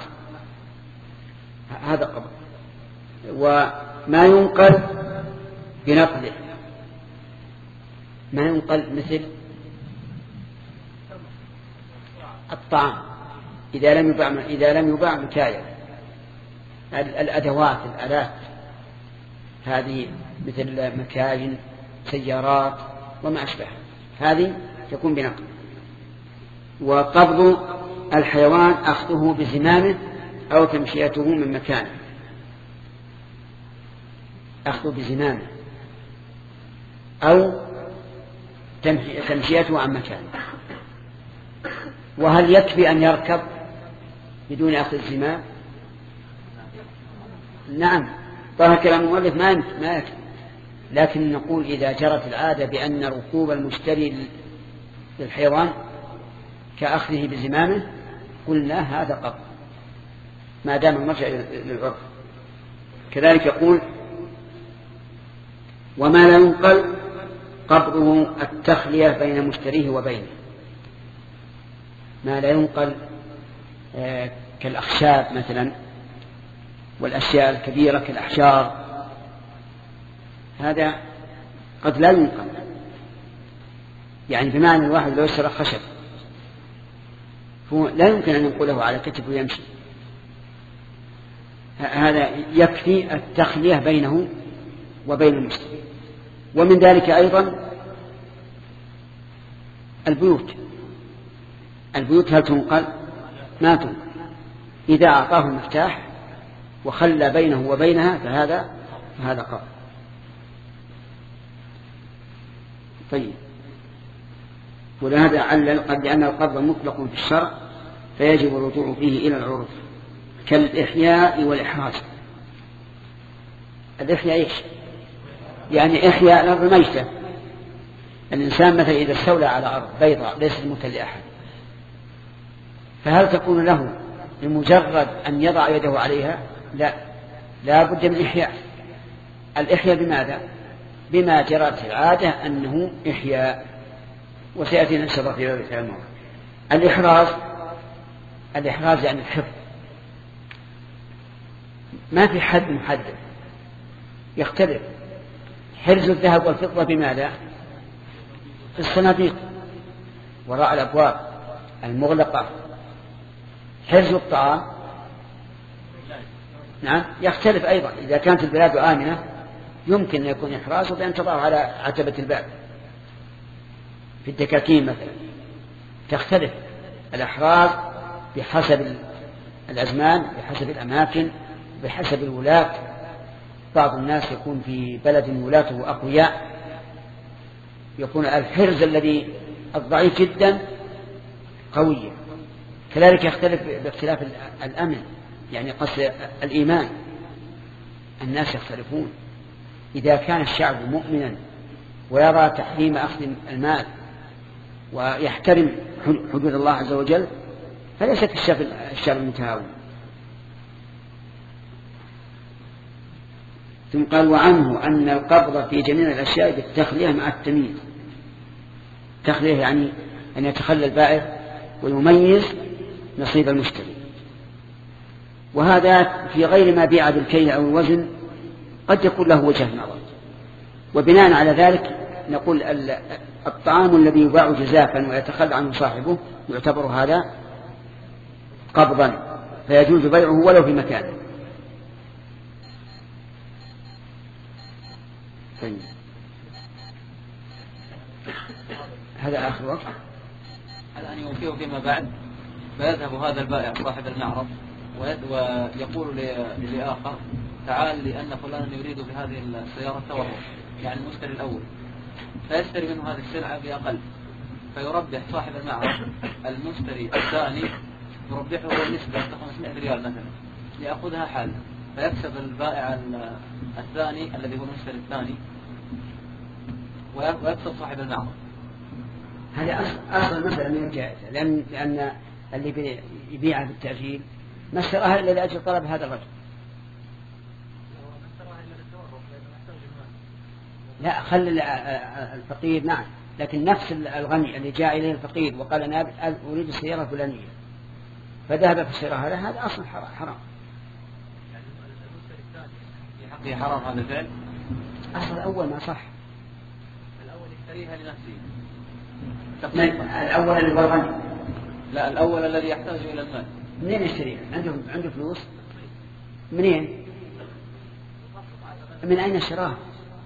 هذا قبض. وما ينقل بنقله، ما ينقل مثل الطعام إذا لم يباع إذا لم يباع مكايل، الأدوات الآلات هذه مثل مكاين سيارات وما أشبه هذه تكون بنقل. وقبض الحيوان أخذه بزمامه أو تمشيته من مكانه، أخذه بزمامه أو تمشيته عن مكانه. وهل يكفي أن يركب بدون أخذ الزمام؟ نعم، طه كلام المؤلف ما يكفي، لكن نقول إذا جرت العادة بأن ركوب المشتري للحيوان كأخذه بزمامه قلنا هذا قبض ما دام المرجع للعرف. كذلك يقول وما لا ينقل قبضه التخلية بين مشتريه وبينه. ما لا ينقل آه كالأخشاب مثلا والأشياء الكبيرة كالأحجار، هذا قد لا ينقل، يعني بمعنى الواحد لو اشترى خشب لا يمكن أن ينقله على كتفه ويمشي، هذا يكفي التخلية بينه وبين المشتري. ومن ذلك أيضا البيوت، البيوت هل تنقل؟ ما تنقل. إذا أعطاه المفتاح وخلى بينه وبينها فهذا فهذا قبض. طيب، ولهذا علل قد لأن القبض مطلق في الشرع فيجب الرجوع فيه إلى العرف كالإحياء والإحراز. الإحياء إيش؟ يعني إحياء الأرض ميتة. الإنسان مثلا إذا استولى على أرض بيضاء ليست ملكا لأحد، فهل تكون له بمجرد أن يضع يده عليها؟ لا، لا بد من إحياء. الإحياء بماذا؟ بما جرت العادة أنه إحياء، وسيأتينا إن شاء الله في ذلك الموضوع. الإحراز، الإحراز يعني الحفظ، ما في حد محدد، يختلف. حرز الذهب والفضة بماذا؟ في الصناديق وراء الأبواب المغلقة. حرز الطعام نعم يختلف أيضا، إذا كانت البلاد آمنة يمكن أن يكون إحرازه بأن تضعه على عتبة الباب. في الدكاكين مثلا تختلف الإحراز بحسب الأزمان، بحسب الأماكن، بحسب الولاة، بعض الناس يكون في بلد ولاته أقوياء يكون الحرز الذي الضعيف جدا قويا، كذلك يختلف باختلاف الأمن، يعني قصد الإيمان الناس يختلفون. إذا كان الشعب مؤمنا ويرى تحريم أخذ المال ويحترم حدود الله عز وجل فليس كالشعب المتهاون. ثم قال وعنه أن القبض في جميع الأشياء بالتخلية مع التمييز. تخلية يعني أن يتخلى البائع ويميز نصيب المشتري، وهذا في غير ما بيع بالكيل أو الوزن قد يكون له وجه نظر. وبناء على ذلك نقول الطعام الذي يباع جزافا ويتخلى عنه صاحبه يعتبر هذا قبضا فيجوز بيعه ولو في مكانه. طيب. هذا آخر وقت. الآن يوفيه فيما بعد فيذهب هذا البائع صاحب المعرض ويقول لآخر تعال لأن فلان يريد بهذه السيارة التورق، يعني المشتري الأول، فيشتري منه هذه السلعة بأقل، فيربح صاحب المعرض المشتري الثاني يربحه بالنسبة خمسمائة ريال مثلا ليأخذها حالة، فيكسب البائع الثاني الذي هو المشتري الثاني ويكسب صاحب المعرض. هذا أصل المسألة من الجائزة، لأن, لأن اللي يبيعها بالتأجيل ما اشتراها إلا لأجل طلب هذا الرجل. لا خل الفقير نعم، لكن نفس الغني اللي جاء إليه الفقير وقال أنا أريد السيارة الفلانية فذهب في الشراء هذا أصل حرام. في حرام هذا الفعل. أصل الأول ما صح. الأول يشتريها لنفسه. الأول اللي هو الغني. لا الأول الذي يحتاج إلى المال. منين يشتريها؟ عنده عنده فلوس. منين؟ من أين اشتراها؟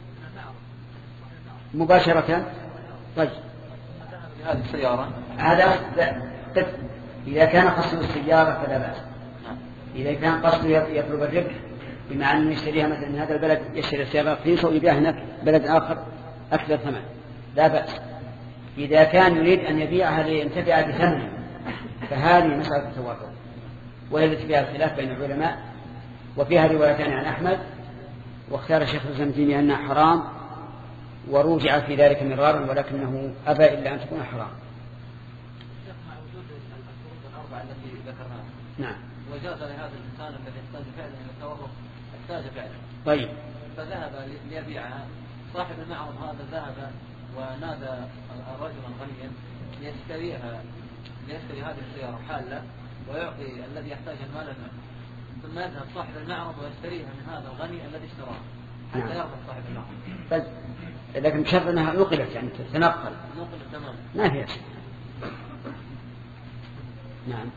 مباشرة. طيب. هذه السيارة. هذا إذا كان قصده السيارة فلا بأس. إذا كان قصده يطلب الربح بما أنه يشتريها مثلا من هذا البلد يشتري السيارة رخيصة ويبيعها هناك بلد آخر أكثر ثمن لا بأس. إذا كان يريد أن يبيعها لينتفع بثمنها فهذه مسألة التورط، وهي التي فيها الخلاف بين العلماء، وفيها روايتان عن أحمد، واختار شيخ الإسلام ابن تيمية أنها حرام، وروجع في ذلك مرارا ولكنه أبى إلا أن تكون حرام. مع وجود الشروط الأربعة التي ذكرناها. نعم. وجاز لهذا الإنسان الذي يحتاج فعلا إلى التورط احتاج فعلا. طيب. فذهب ليبيعها، صاحب المعرض هذا ذهب ونادى رجلا غنيا ليشتريها ليشتري هذه السيارة حالة ويعطي الذي يحتاج المال المال، ثم يذهب صاحب المعرض ويشتريها من هذا الغني الذي اشتراها حتى يربح صاحب المعرض. بس لكن بشرط أنها نقلت يعني تنقل. نقلت تماما. ما فيها شيء. نعم.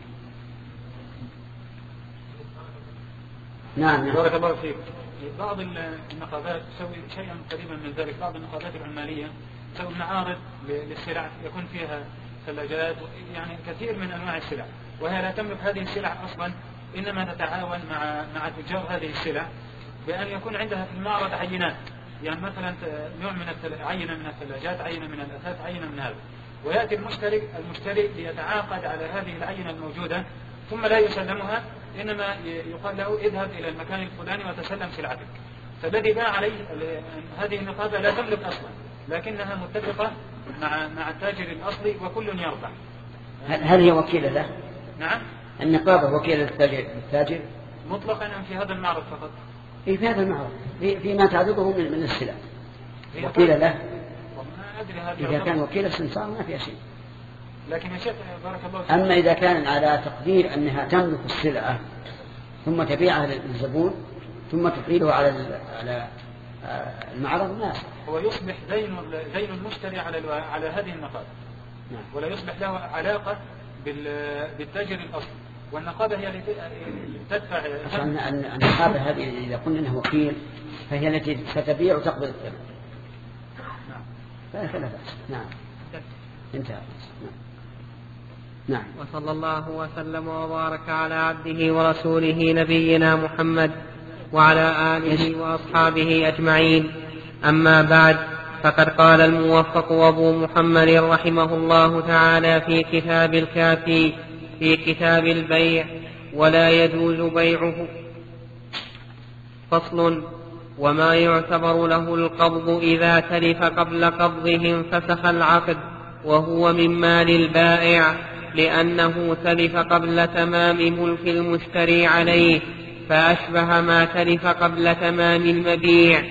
نعم. بارك الله فيك. بعض النقابات تسوي شيئا قريبا من ذلك، بعض النقابات العمالية تسوي معارض للسلع يكون فيها ثلاجات يعني كثير من أنواع السلع، وهي لا تملك هذه السلع أصلا، إنما تتعاون مع مع تجار هذه السلع بأن يكون عندها في المعرض عينات، يعني مثلا نوع من عينة من الثلاجات، عينة من الأثاث، عينة من هذا، ويأتي المشتري المشتري ليتعاقد على هذه العينة الموجودة ثم لا يسلمها، إنما يقال له اذهب إلى المكان الفلاني وتسلم سلعتك. فالذي باع عليه هذه النقابة لا تملك أصلا، لكنها متفقة مع مع التاجر الأصلي وكل يربح. هل هي وكيلة له؟ نعم. النقابة وكيلة التاجر التاجر مطلقا في هذا المعرض فقط. في هذا المعرض في فيما تعرضه من من السلع وكيلة له. إذا كان وكيل السمسار ما فيها شيء. لكن يا شيخ بارك الله فيك. أما إذا كان على تقدير أنها تملك السلعة ثم تبيعها للزبون ثم تحيله على على المعرض ناس. هو يصبح دين دين المشتري على على هذه النقابة. نعم. ولا يصبح له علاقة بالتاجر الأصلي، والنقابة هي التي تدفع. عشان النقابة هذه إذا قلنا أنه وكيل فهي التي ستبيع وتقبل الثمن. نعم. فلا بأس. نعم. انتهى. نعم. نعم. وصلى الله وسلم وبارك على عبده ورسوله نبينا محمد وعلى آله وأصحابه أجمعين. أما بعد، فقد قال الموفق أبو محمد رحمه الله تعالى في كتاب الكافي في كتاب البيع: ولا يجوز بيعه. فصل: وما يعتبر له القبض إذا تلف قبل قبضه انفسخ العقد، وهو من مال البائع، لأنه تلف قبل تمام ملك المشتري عليه، فأشبه ما تلف قبل تمام المبيع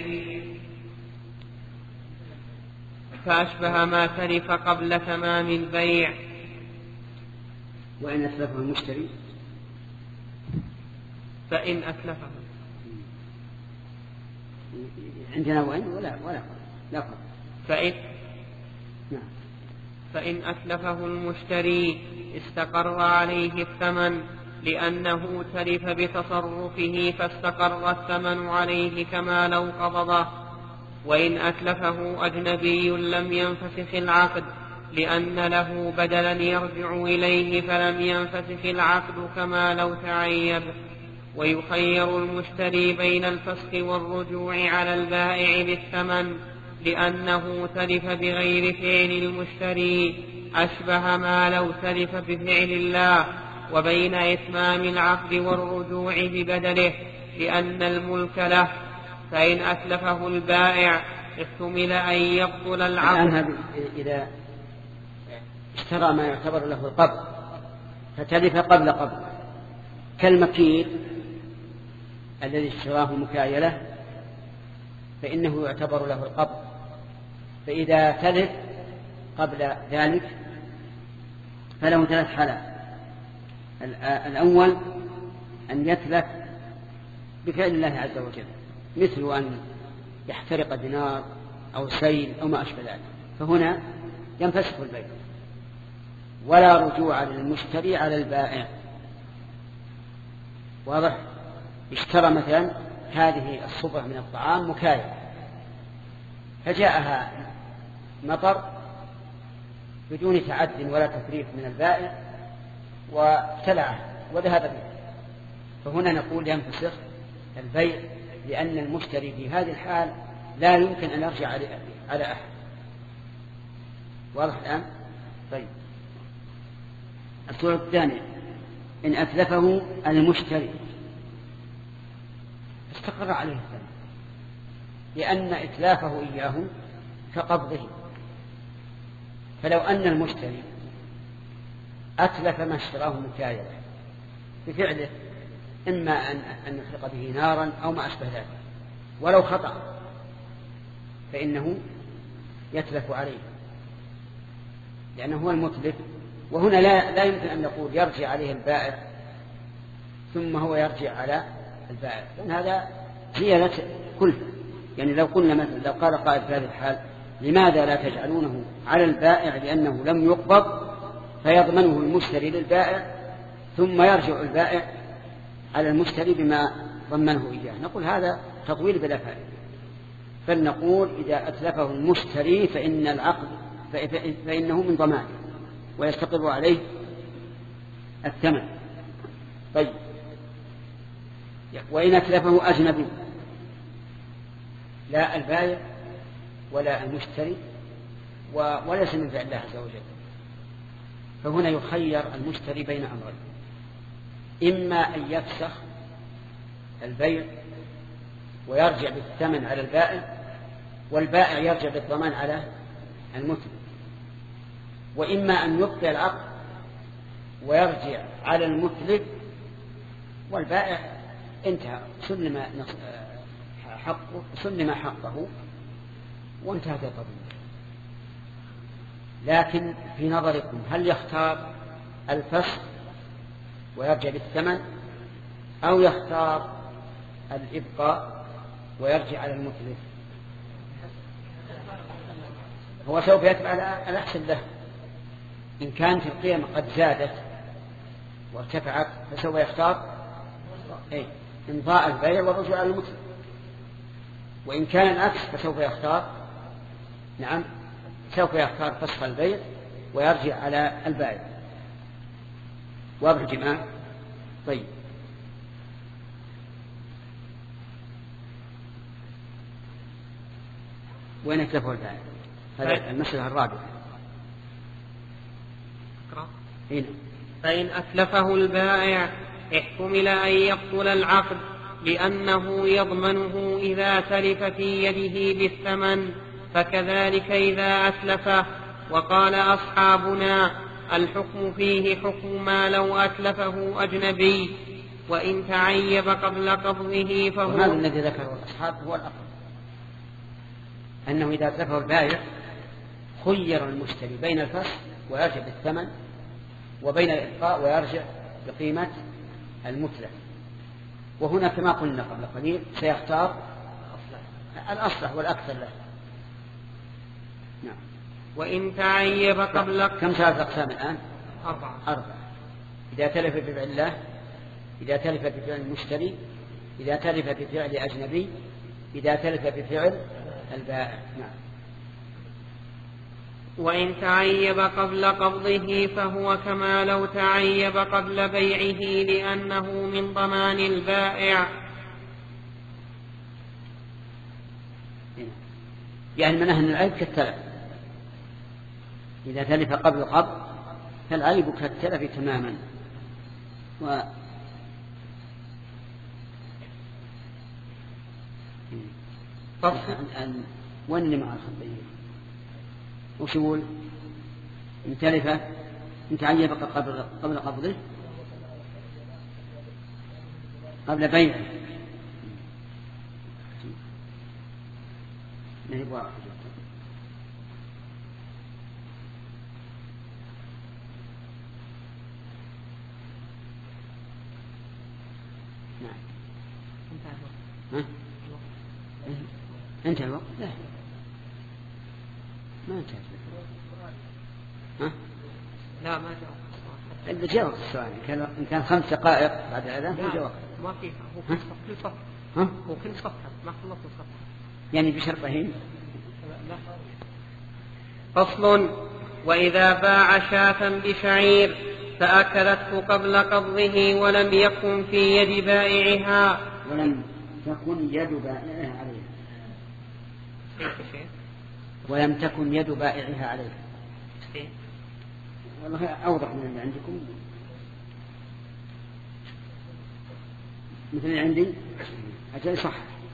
فأشبه ما تلف قبل تمام البيع. وإن أتلفه المشتري فإن أتلفه عندنا وإن ولا ولا لا فرق. فإن نعم. فإن أتلفه المشتري استقر عليه الثمن، لأنه تلف بتصرفه فاستقر الثمن عليه كما لو قبضه. وإن أتلفه أجنبي لم ينفسخ العقد، لأن له بدلا يرجع إليه فلم ينفسخ العقد كما لو تعيب. ويخير المشتري بين الفسخ والرجوع على البائع بالثمن، لأنه تلف بغير فعل المشتري، أشبه ما لو تلف بفعل الله، وبين إتمام العقد والرجوع ببدله، لأن الملك له. فإن أتلفه البائع احتمل أن يبطل العقد. إذا اشترى ما يعتبر له القبض فتلف قبل قبض، كالمكيل الذي اشتراه مكايلة، فإنه يعتبر له القبض. فإذا تلف قبل ذلك فله ثلاث حالات: الأول أن يتلف بفعل الله عز وجل، مثل أن يحترق دينار أو سيل أو ما أشبه ذلك، فهنا ينفسخ البيع ولا رجوع للمشتري على البائع. واضح؟ اشترى مثلا هذه الصبرة من الطعام مكاية، فجاءها مطر بدون تعد ولا تفريط من البائع وابتلعه وذهب به، فهنا نقول ينفسخ البيع، لأن المشتري في هذه الحال لا يمكن أن يرجع على أحد. واضح الآن؟ طيب، الصورة الثانية: إن أتلفه المشتري استقر عليه الثمن، لأن إتلافه إياه كقبضه. فلو أن المشتري أتلف ما اشتراه مكايلة بفعله، إما أن يحرق به نارا أو ما أشبه ذلك، ولو خطأ، فإنه يتلف عليه، لأنه هو المتلف. وهنا لا, لا يمكن أن نقول يرجع عليه البائع ثم هو يرجع على البائع، لأن هذا زيادة كلفة. يعني لو قلنا مثلا، لو قال قائل في هذه الحال: لماذا لا تجعلونه على البائع لأنه لم يقبض، فيضمنه المشتري للبائع ثم يرجع البائع على المشتري بما ضمنه إياه؟ نقول هذا تطويل بلا فائدة. فلنقول إذا أتلفه المشتري فإن العقد فإنه من ضمانه ويستقر عليه الثمن. طيب، وإن أتلفه أجنبي، لا البائع ولا المشتري وليس من فعل الله عز وجل، فهنا يخير المشتري بين أمرين: إما أن يفسخ البيع ويرجع بالثمن على البائع، والبائع يرجع بالضمان على المتلف، وإما أن يبطل العقد ويرجع على المتلف والبائع انتهى، سلم حقه سلم حقه وانتهت القضية. لكن في نظركم هل يختار الفسخ ويرجع بالثمن، أو يختار الإبقاء ويرجع على المتلف؟ هو سوف يتبع الأحسن له. إن كانت القيمة قد زادت وارتفعت فسوف يختار أي إمضاء البيع والرجوع على المتلف، وإن كان العكس فسوف يختار نعم سوف يختار فسخ البيع ويرجع على البائع. واضح جماعة؟ طيب، وين أتلفه البائع؟ هذا المسألة الرابعة. هنا. فإن أتلفه البائع احتمل أن يبطل العقد لأنه يضمنه إذا تلف في يده بالثمن، فكذلك إذا أتلفه. وقال أصحابنا الحكم فيه حكم ما لو أتلفه أجنبي، وإن تعيب قبل قبضه فهو. وهذا الذي ذكره الأصحاب هو الأقرب، أنه إذا أتلفه البائع خير المشتري بين الفسخ ويرجع بالثمن وبين الإبقاء ويرجع بقيمة المتلف. وهنا كما قلنا قبل قليل سيختار الأصلح والأكثر له. نعم. وإن تعيب قبل. كم ثلاث أقسام الآن؟ أربعة. أربعة. إذا تلف بفعل الله، إذا تلف بفعل المشتري، إذا تلف بفعل أجنبي، إذا تلف بفعل البائع. نعم. وإن تعيب قبل قبضه فهو كما لو تعيب قبل بيعه لأنه من ضمان البائع. يعني من أهل العيب كالتلف، إذا تلف قبل القبض فالعيب كالتلف تماما. و أن وين اللي مع الخطية وش يقول؟ إن تلف إن تعيب قبل قبل قبضه قبل بيعه. نعم. ها؟ انتهى الوقت؟ لا ما انتهى. ها؟ لا ما جاء. اللي جاء وقت السؤال إن كان خمس دقائق بعد الأذان ما جاء وقت. ما فيها. هو كل صفحة. ها؟ هو كل صفحة ما خلصت صفحة. يعني بشرطين. فصل. وإذا باع شاة بشعير فأكلته قبل قبضه ولم يكن في يد بائعها. ولم تكن يد بائعها عليها. ولم تكن يد بائعها عليها. والله أوضح من اللي عندكم. مثل اللي عندي أجل صح.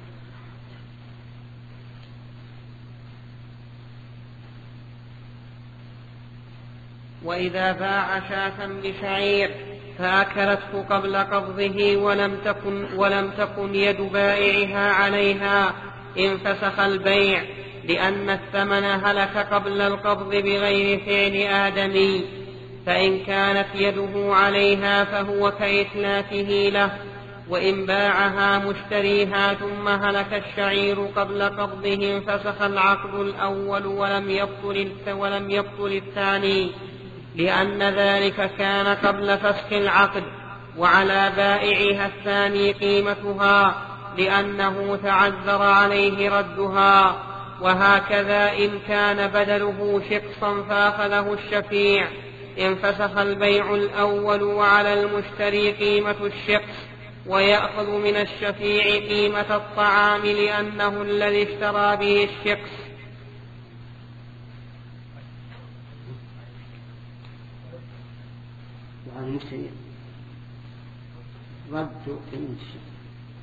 وإذا باع شاة بشعير فأكلته قبل قبضه ولم تكن, ولم تكن يد بائعها عليها انفسخ البيع، لأن الثمن هلك قبل القبض بغير فعل آدمي. فإن كانت يده عليها فهو كإتلافه له. وإن باعها مشتريها ثم هلك الشعير قبل قبضه انفسخ العقد الأول ولم يبطل ولم يبطل الثاني، لأن ذلك كان قبل فسخ العقد. وعلى بائعها الثاني قيمتها لأنه تعذر عليه ردها. وهكذا إن كان بدله شقصا فأخذه الشفيع انفسخ البيع الأول وعلى المشتري قيمة الشقص، ويأخذ من الشفيع قيمة الطعام لأنه الذي اشترى به الشقص. وعلى المشتري رد قيمة الشقص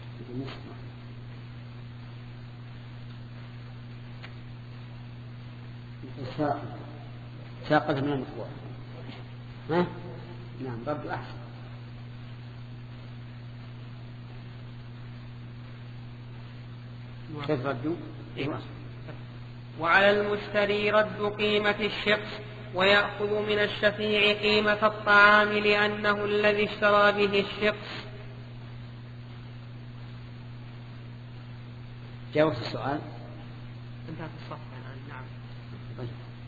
ساقط من المطبوع. ها؟ نعم رد أحسن. كيف ردوا؟ وعلى المشتري رد قيمة الشقص ويأخذ من الشفيع قيمة الطعام لأنه الذي اشترى به الشقص. جاوبت السؤال؟ انتهت الصفحة الآن. نعم. طيب.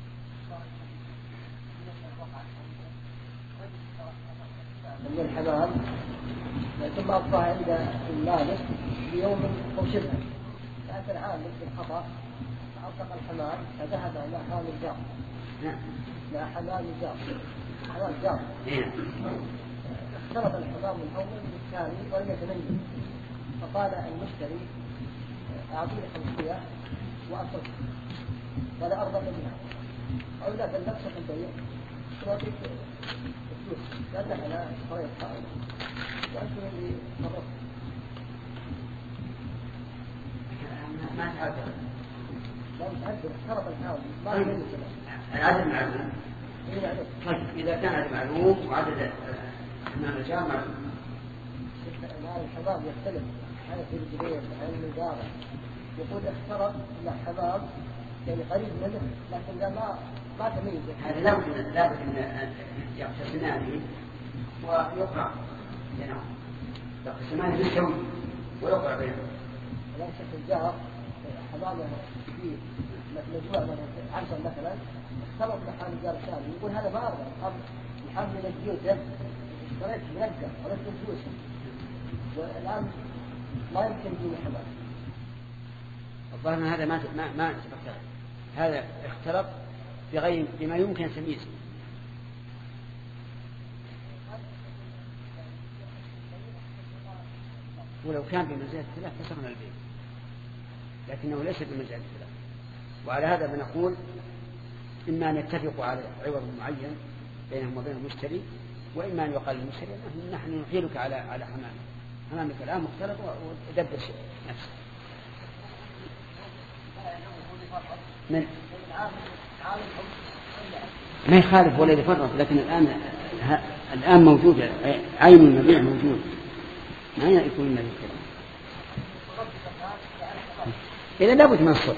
من الحمام ثم أبقى عند المالك بيوم أو شبه، فأتى العامل بالخطأ فأطلق الحمام فذهب إلى حمام الجار. إلى حمام الجار. حمام الجار. اختلط الحمام الأول بالثاني ولم يتميز، فقال المشتري أعطيني خمسمائة وأصل ولا أرضى منها أو لا بل نفسك البيع تعطيك فلوس لأنك أنا اشتريت حائل وأنتم اللي مرضت ما تعذر لا متعذر احترق الحاول ما هي المشكلة العدد معلوم. طيب إذا كان عدد معلوم وعدد أمام الرجال معلوم الحباب يختلف هذا في الجبير عن المجارة يقول اخترق إلى حباب يعني قريب منه لكن لا ما ما تميز هذا لا بد لا بد أن يقتسمان ويقرأ بينهم يقتسمان بالسوي ويقرأ بينهم. لا شك الجار حبابه في مجموعة من عشر مثلا اختلط لحال الجار الثاني يقول هذا ما أرضى الحمد لله جيوته اشتريت منقر ولست فلوسه والآن ما يمكن يجيني حباب. الظاهر أن هذا ما ما ما تبقى هذا اختلط بغير بما يمكن تمييزه. ولو كان بمنزلة الثلاث فسخنا البيع لكنه ليس بمنزلة الثلاث. وعلى هذا بنقول إما أن يتفقوا على عوض معين بينهم وبين المشتري وإما أن يقال للمشتري نحن نحيلك على على حمامك حمامك الآن مختلط ودبر نفسه. من ما يخالف ولا يفرط لكن الآن الآن موجود عين المبيع موجود ما يكون النبي كذا إذا لابد من الصدق.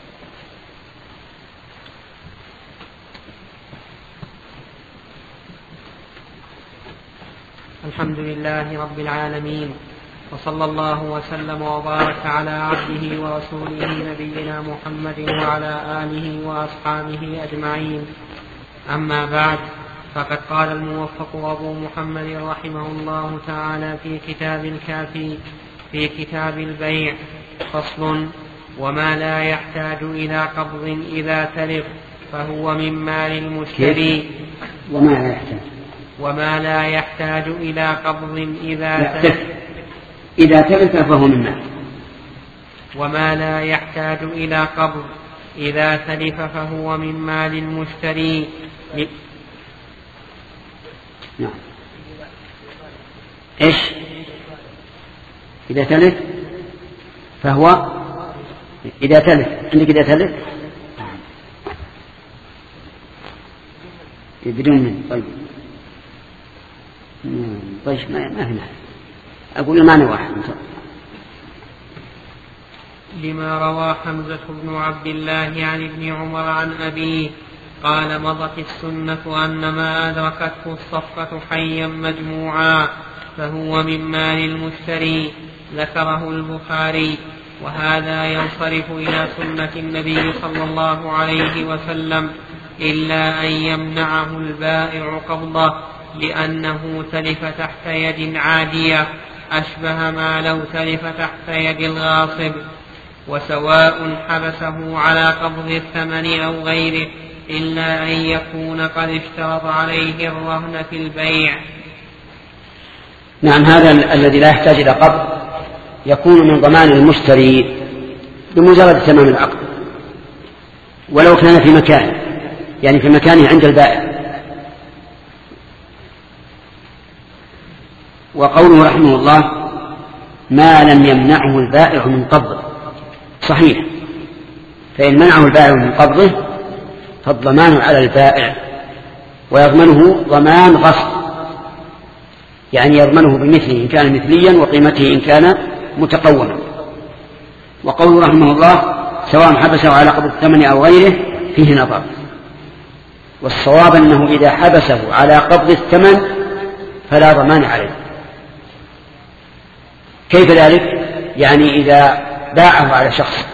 الحمد لله رب العالمين وصلى الله وسلم وبارك على عبده ورسوله نبينا محمد وعلى آله وأصحابه أجمعين. أما بعد فقد قال الموفق أبو محمد رحمه الله تعالى في كتاب الكافي في كتاب البيع فصل: وما لا يحتاج إلى قبض إذا تلف فهو من مال المشتري. وما لا يحتاج وما لا يحتاج إلى قبض إذا تلف إذا تلف فهو من مال. وما لا يحتاج إلى قبض إذا تلف فهو من مال المشتري. نعم. إيش إذا تلف فهو إذا تلف عندك إذا تلف بدون من طيب طيب ما ما في معنى أقول المعنى واحد. لما روى حمزة بن عبد الله عن ابن عمر عن أبيه قال: مضت السنة أن ما أدركته الصفقة حيا مجموعا فهو من مال المشتري. ذكره البخاري. وهذا ينصرف إلى سنة النبي صلى الله عليه وسلم إلا أن يمنعه البائع قبضه لأنه تلف تحت يد عادية أشبه ما لو تلف تحت يد الغاصب. وسواء حبسه على قبض الثمن أو غيره إلا أن يكون قد اشترط عليه الرهن في البيع. نعم. هذا الذي لا يحتاج إلى قبض يكون من ضمان المشتري بمجرد تمام العقد ولو كان في مكان يعني في مكانه عند البائع. وقوله رحمه الله: ما لم يمنعه البائع من قبضه صحيح. فإن منعه البائع من قبضه فالضمان على البائع ويضمنه ضمان غصب يعني يضمنه بمثله إن كان مثليا وقيمته إن كان متقوما. وقوله رحمه الله: سواء حبسه على قبض الثمن أو غيره فيه نظر. والصواب أنه إذا حبسه على قبض الثمن فلا ضمان عليه. كيف ذلك؟ يعني إذا باعه على شخص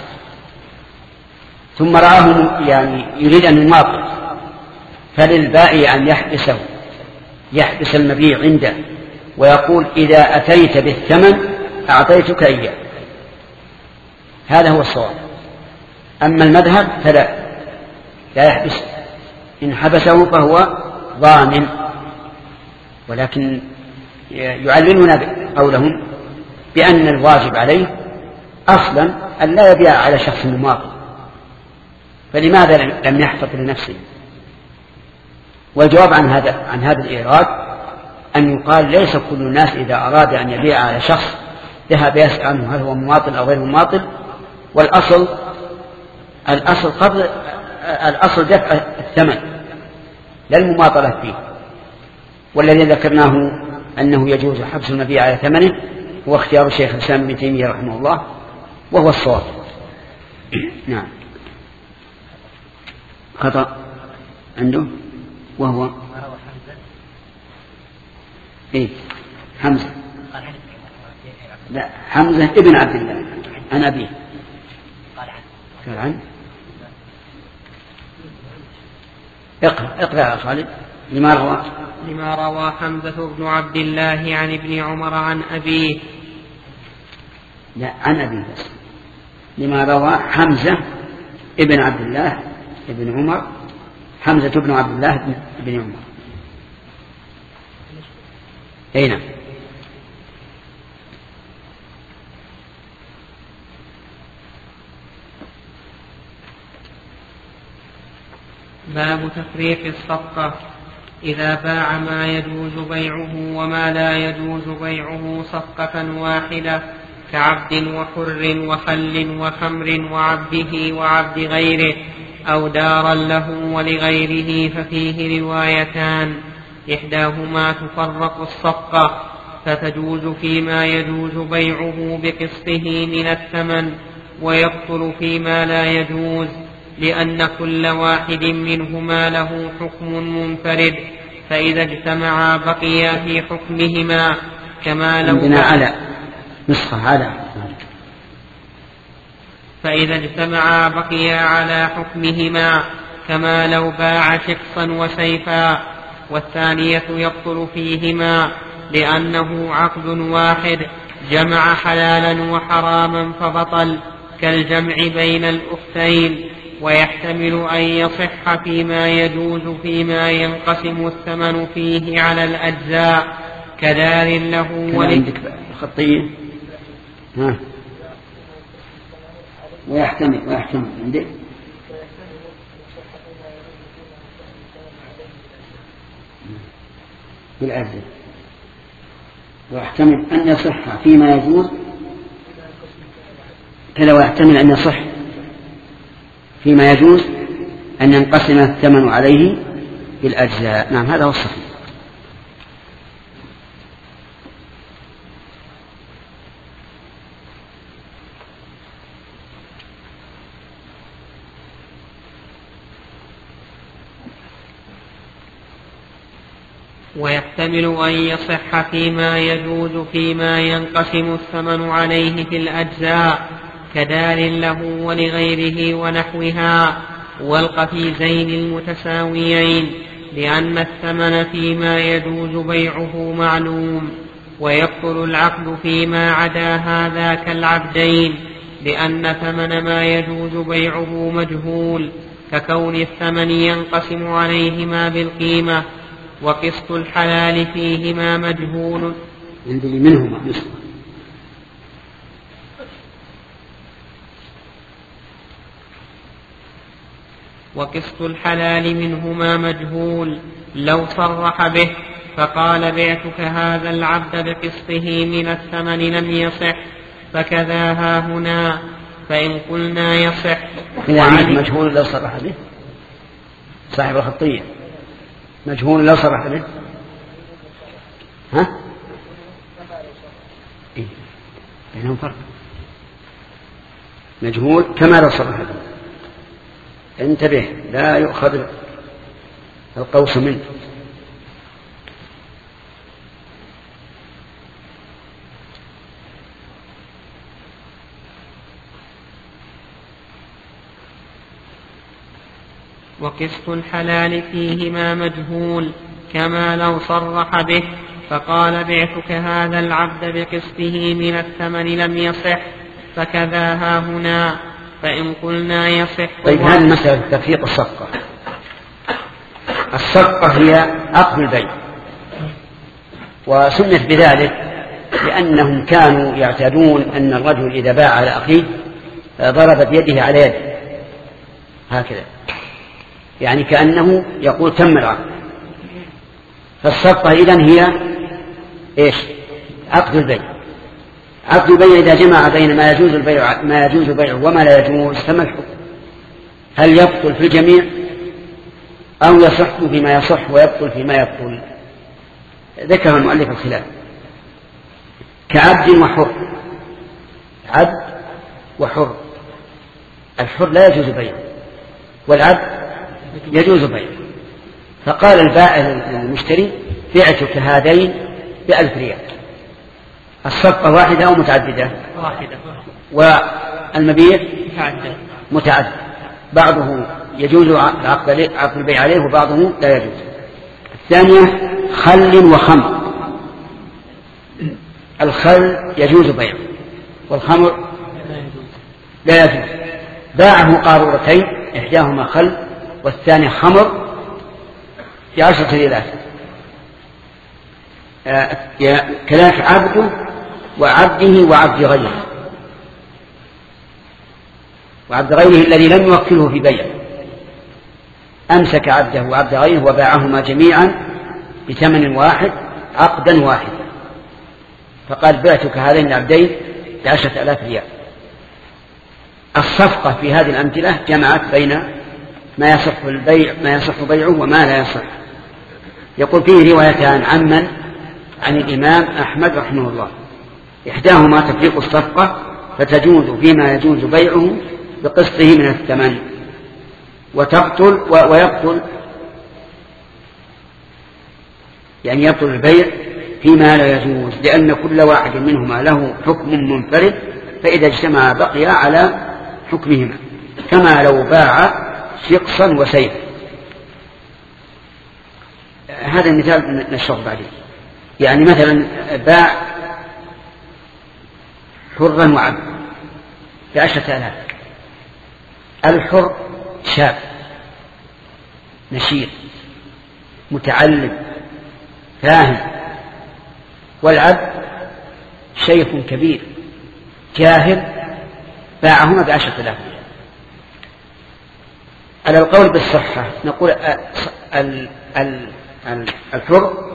ثم رآه يعني يريد أن يماطل فللبائع أن يحبسه يحبس المبيع عنده ويقول: إذا أتيت بالثمن أعطيتك إياه. هذا هو الصواب. أما المذهب فلا لا يحبس. إن حبسه فهو ضامن. ولكن يعلمنا قولهم بأن الواجب عليه أصلا أن لا يبيع على شخص مماطل فلماذا لم يحفظ لنفسه؟ والجواب عن هذا عن هذا الإيراد أن يقال ليس كل الناس إذا أراد أن يبيع على شخص ذهب يسأل عنه هل هو مماطل أو غير مماطل، والأصل الأصل قبل الأصل دفع الثمن لا المماطلة فيه. والذي ذكرناه أنه يجوز حبس المبيع على ثمنه هو اختيار الشيخ الإسلام ابن تيمية رحمه الله، وهو الصواب. نعم. خطأ عنده وهو إيه حمزة، لا حمزة ابن عبد الله عن أبيه. قال عنه اقرأ اقرأ يا خالد. لما روى لما روى حمزة بن عبد الله عن ابن عمر عن أبيه. لا عن أبيه بس. لما روى حمزة ابن عبد الله ابن عمر، حمزة بن عبد الله ابن عمر. أين؟ باب تفريق الصفقة. إذا باع ما يجوز بيعه وما لا يجوز بيعه صفقة واحدة كعبد وحر وخل وخمر وعبده وعبد غيره، أو دارا له ولغيره، ففيه روايتان: إحداهما تفرق الصفقة فتجوز فيما يجوز بيعه بقسطه من الثمن، ويبطل فيما لا يجوز، لأن كل واحد منهما له حكم منفرد، فإذا اجتمعا بقيا في حكمهما كما لو عندنا على نسخة على فإذا اجتمعا بقيا على حكمهما كما لو باع شخصا وسيفا. والثانية يبطل فيهما لأنه عقد واحد جمع حلالا وحراما فبطل، كالجمع بين الأختين. ويحتمل أن يصح فيما يجوز فيما ينقسم الثمن فيه على الأجزاء كدار له ولد. الخطية ها ويحتمل ويحتمل عندك بالأجزاء، ويحتمل أن يصح فيما يجوز كذا، ويحتمل أن يصح فيما يجوز أن ينقسم الثمن عليه بالأجزاء. نعم هذا هو الصحيح. ويحتمل أن يصح فيما يجوز فيما ينقسم الثمن عليه في الأجزاء كدار له ولغيره ونحوها، والقفيزين المتساويين، لأن الثمن فيما يجوز بيعه معلوم، ويبطل العقد فيما عدا هذا كالعبدين، لأن ثمن ما يجوز بيعه مجهول، ككون الثمن ينقسم عليهما بالقيمة، وقسط الحلال فيهما مجهول. عندي منهما وقسط الحلال منهما مجهول لو صرح به فقال بعتك هذا العبد بقسطه من الثمن لم يصح، فكذا ها هنا. فإن قلنا يصح مجهول لو صرح به، صاحب الخطية مجهول لو صرح به، ها إيه؟ بينهم فرق. مجهول كما لو صرح به، انتبه لا يؤخذ القوس منه. وقسط الحلال فيهما مجهول كما لو صرح به فقال بعتك هذا العبد بقسطه من الثمن لم يصح، فكذا ها هنا. فإن قلنا يصح. طيب هذه مسألة تفريق الصفقة. الصفقة هي عقد البيع، وسمت بذلك لأنهم كانوا يعتادون أن الرجل إذا باع على أخيه ضرب بيده على يده، هكذا، يعني كأنه يقول تم العقد. فالصفقة إذن هي إيش؟ عقد البيع. عقد البيع إذا جمع بين ما يجوز البيع ما يجوز بيعه وما لا يجوز تم الحكم. هل يبطل في الجميع أو يصح فيما يصح ويبطل فيما يبطل؟ ذكر المؤلف الخلاف. كعبد وحر، عبد وحر، الحر لا يجوز بيعه والعبد يجوز بيعه. فقال البائع للمشتري بعتك هذين بألف ريال. الصفقة واحدة أو متعددة؟ واحدة. والمبيع متعدد. متعدد، بعضه يجوز عقد البيع عليه وبعضه لا يجوز. الثانية خل وخمر. الخل يجوز بيعه والخمر لا يجوز. باعه قارورتين إحداهما خل والثاني خمر بعشرة ريالات. كذلك عبده وعبده وعبد غيره، وعبد غيره الذي لم يوكله في بيعه أمسك عبده وعبد غيره وباعهما جميعا بثمن واحد عقدا واحدا، فقال بعتك هذين العبدين بعشرة آلاف ريال. الصفقة في هذه الأمثلة جمعت بين ما يصح البيع ما يصح بيعه وما لا يصح. يقول فيه روايتان عمن عن الإمام أحمد رحمه الله، إحداهما تفريق الصفقة فتجوز فيما يجوز بيعه بقسطه من الثمن، وتبطل ويبطل يعني يبطل البيع فيما لا يجوز، لأن كل واحد منهما له حكم منفرد، فإذا اجتمع بقي على حكمهما، كما لو باع شقصا وسيفا. هذا المثال نشرح بعدين. يعني مثلا باع حرا وعبد بعشرة آلاف. الحر شاب نشيط متعلم فاهم، والعبد شيخ كبير جاهل باعهما بعشرة آلاف. على القول بالصحة نقول الحر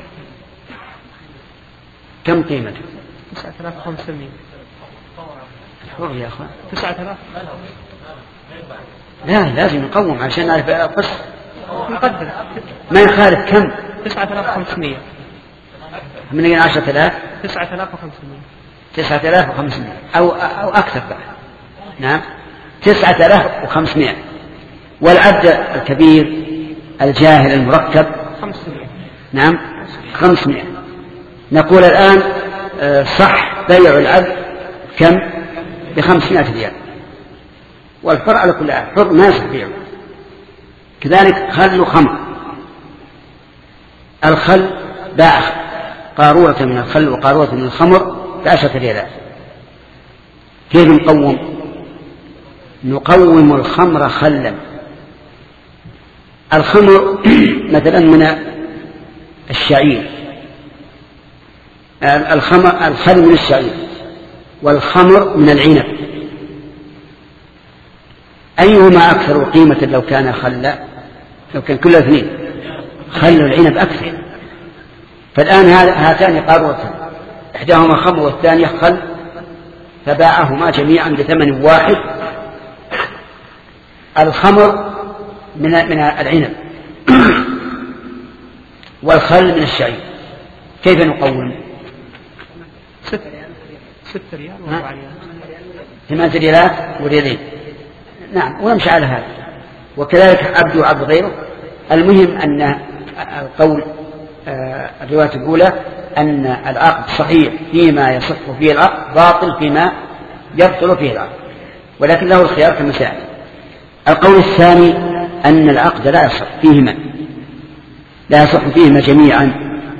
كم قيمته؟ تسعة آلاف وخمسمائة. الحر يا أخوان تسعة آلاف. لا لازم نقوم عشان نعرف القصة. نقدر ما يخالف كم؟ تسعة آلاف وخمسمائة. من أين عشرة آلاف؟ تسعة آلاف وخمسمائة. تسعة آلاف وخمسمائة أو أو أكثر بقى. نعم تسعة آلاف وخمسمائة. والعبد الكبير الجاهل المركب خمسمائة. نعم خمسمائة. نقول الآن صح بيع العبد كم؟ بخمسمائة ريال، والحر على كل حال حر ما يصح بيعه. كذلك خل خمر. الخل باع قارورة من الخل وقارورة من الخمر بعشرة ريالات. كيف نقوم؟ نقوم الخمر خلا. الخمر مثلا من الشعير، الخمر الخل من الشعير والخمر من العنب، أيهما أكثر قيمة لو كان خلا؟ لو كان كل اثنين خل العنب أكثر. فالآن هاتان قارورتان إحداهما خمر والثانية خل، فباعهما جميعا بثمن واحد. الخمر من من العنب والخل من الشعير. كيف نقوم؟ ست ست ريال وأربع ريال. ثمانية ريالات وريالين. نعم ونمشي على هذا. وكذلك عبد وعبد غيره. المهم أن القول الرواية الأولى أن العقد صحيح فيما يصح فيه العقد، باطل فيما يبطل فيه العقد، ولكن له الخيار كما سيأتي. القول الثاني أن العقد لا يصح فيهما لا يصح فيهما جميعا،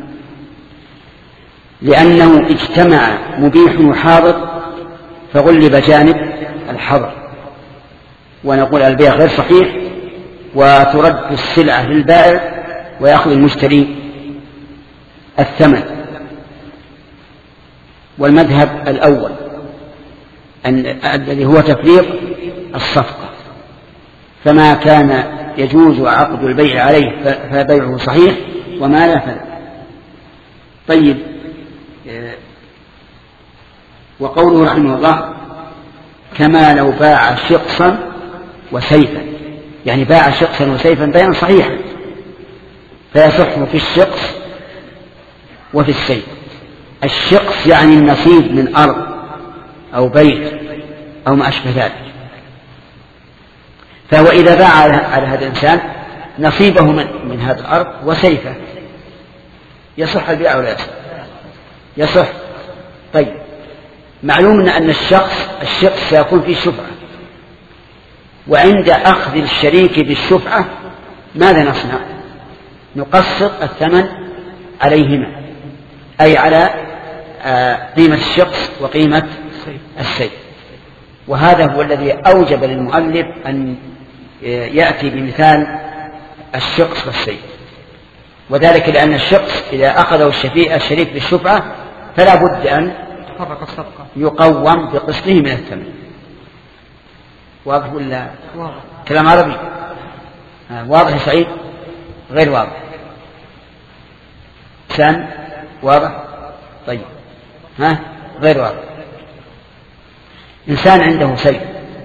لأنه اجتمع مبيح وحاضر فغلب جانب الحظر، ونقول البيع غير صحيح وترد السلعة للبائع ويأخذ المشتري الثمن. والمذهب الأول الذي هو تفريق الصفقة، فما كان يجوز عقد البيع عليه فبيعه صحيح، وما لا فلا. طيب، وقوله رحمه الله كما لو باع شقصا وسيفا، يعني باع شقصا وسيفا بيعا صحيحا، فيصح في الشقص وفي السيف. الشقص يعني النصيب من أرض أو بيت أو ما أشبه ذلك، فهو إذا باع على هذا الإنسان نصيبه من, من هذا الأرض وسيفه يصح البيع ولا يصح؟ يصح. طيب، معلوم أن الشخص الشخص سيكون فيه شفعة، وعند أخذ الشريك بالشفعة ماذا نصنع؟ نقسط الثمن عليهما، أي على قيمة الشخص وقيمة السيف. وهذا هو الذي أوجب للمؤلف أن يأتي بمثال الشخص والسيف، وذلك لأن الشخص إذا أخذه الشريك بالشفعة فلا بد أن يقوم بقسطه من الثمن. واضح ولا كلام عربي؟ واضح يا سعيد؟ غير واضح؟ سام واضح؟ طيب، ها غير واضح. إنسان عنده سيف،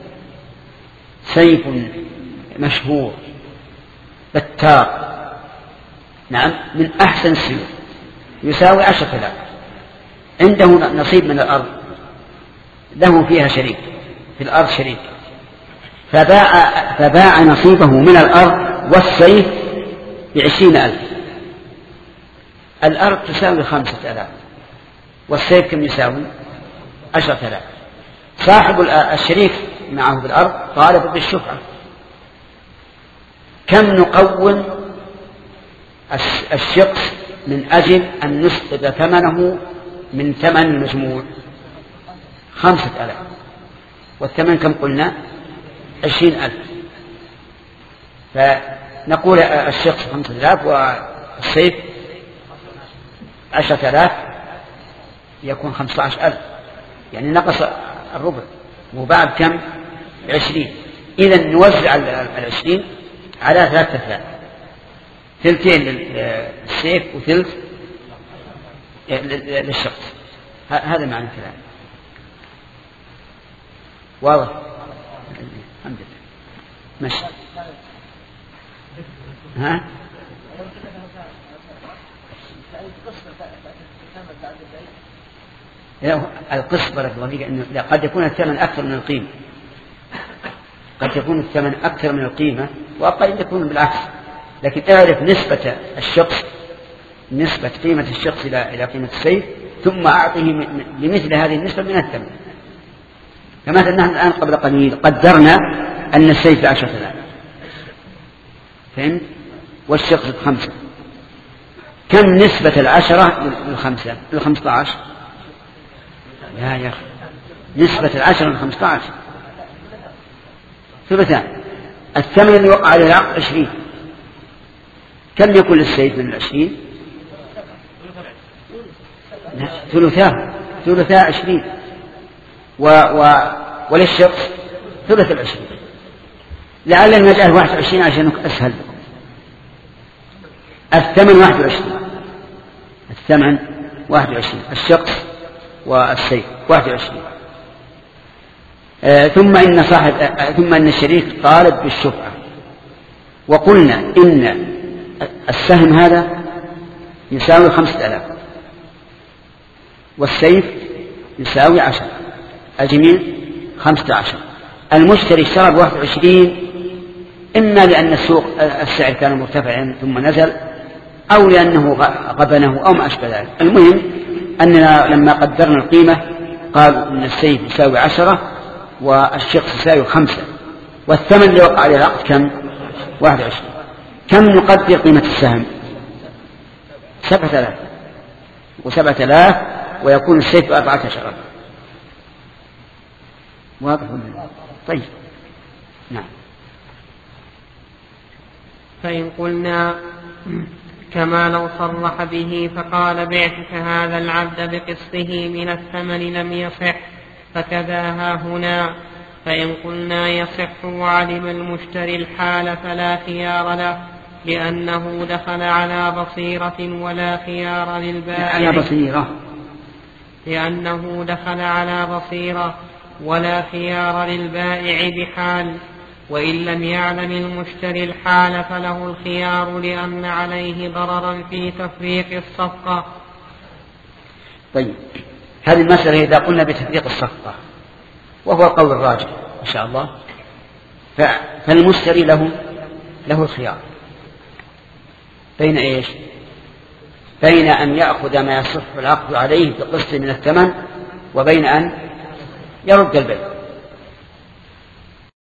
سيف مشهور بتار، نعم، من أحسن السيوف، يساوي عشرة آلاف، عنده نصيب من الأرض، له فيها شريك في الأرض شريك، فباع, فباع نصيبه من الأرض والسيف بعشرين ألف. الأرض تساوي خمسة آلاف والسيف كم يساوي؟ عشرة آلاف. صاحب الشريك معه بالأرض طالب بالشفعة، كم نقوم الشخص من أجل أن نسقط ثمنه من ثمن المجموع؟ خمسة آلاف، والثمن كم قلنا؟ عشرين ألف. فنقول الشخص خمسة آلاف والسيف عشرة آلاف، يكون خمسة عشر ألف، يعني نقص الربع، وبعد كم؟ عشرين. إذن نوزع العشرين على ثلاثة أثلاث، ثلثين للسيف وثلث للشخص. هذا معنى الكلام. واضح؟ الحمد لله. ماشي. ها؟ القسط بارك الله فيك، إنه قد يكون الثمن أكثر من القيمة، قد يكون الثمن أكثر من القيمة، وقد يكون بالعكس، لكن اعرف نسبة الشخص، نسبة قيمة الشخص إلى إلى قيمة السيف، ثم أعطيه لمثل هذه النسبة من الثمن. كما نحن الآن قبل قليل قدرنا أن السيف عشرة آلاف، فهمت؟ والشخص بخمسة، كم نسبة العشرة للخمسة للخمسة عشر؟ لا يا أخي، نسبة العشرة للخمسة عشر ثلثان. الثمن اللي وقع على العقد عشرين، كم يكون للسيف من العشرين؟ ثلثاه، ثلثاء عشرين، و... و... وللشخص ثلث العشرين. لعلنا نجعل واحد وعشرين عشان أسهل لكم. الثمن واحد وعشرين، الثمن واحد وعشرين، الشخص والسيف واحد وعشرين. آه ثم إن صاحب آه ثم إن الشريك طالب بالشفعة، وقلنا إن السهم هذا يساوي خمسة آلاف والسيف يساوي عشر، الجميع خمسة عشر. المشتري اشترى بواحد وعشرين، إما لأن السوق السعر كان مرتفعا ثم نزل، أو لأنه غبنه أو ما أشبه ذلك. المهم أننا لما قدرنا القيمة قالوا إن السيف يساوي عشرة والشخص يساوي خمسة، والثمن اللي وقع عليه العقد كم؟ واحد وعشرين. كم نقدر قيمة السهم؟ سبعة آلاف، وسبعة آلاف ويكون السيف أربعة عشر. واضح؟ طيب، نعم. فإن قلنا كما لو صرح به فقال بعتك هذا العبد بقسطه من الثمن لم يصح، فكذا ها هنا. فإن قلنا يصح وعلم المشتري الحال فلا خيار له، لأنه دخل على بصيرة ولا خيار للبائع على بصيرة لأنه دخل على بصيرة ولا خيار للبائع بحال، وإن لم يعلم المشتري الحال فله الخيار لأن عليه ضررا في تفريق الصفقة. طيب، هذه المسألة إذا قلنا بتفريق الصفقة وهو القول الراجح إن شاء الله، فالمشتري له له الخيار بين إيش؟ بين أن يأخذ ما يصح العقد عليه بقسط من الثمن، وبين أن يرد البيع.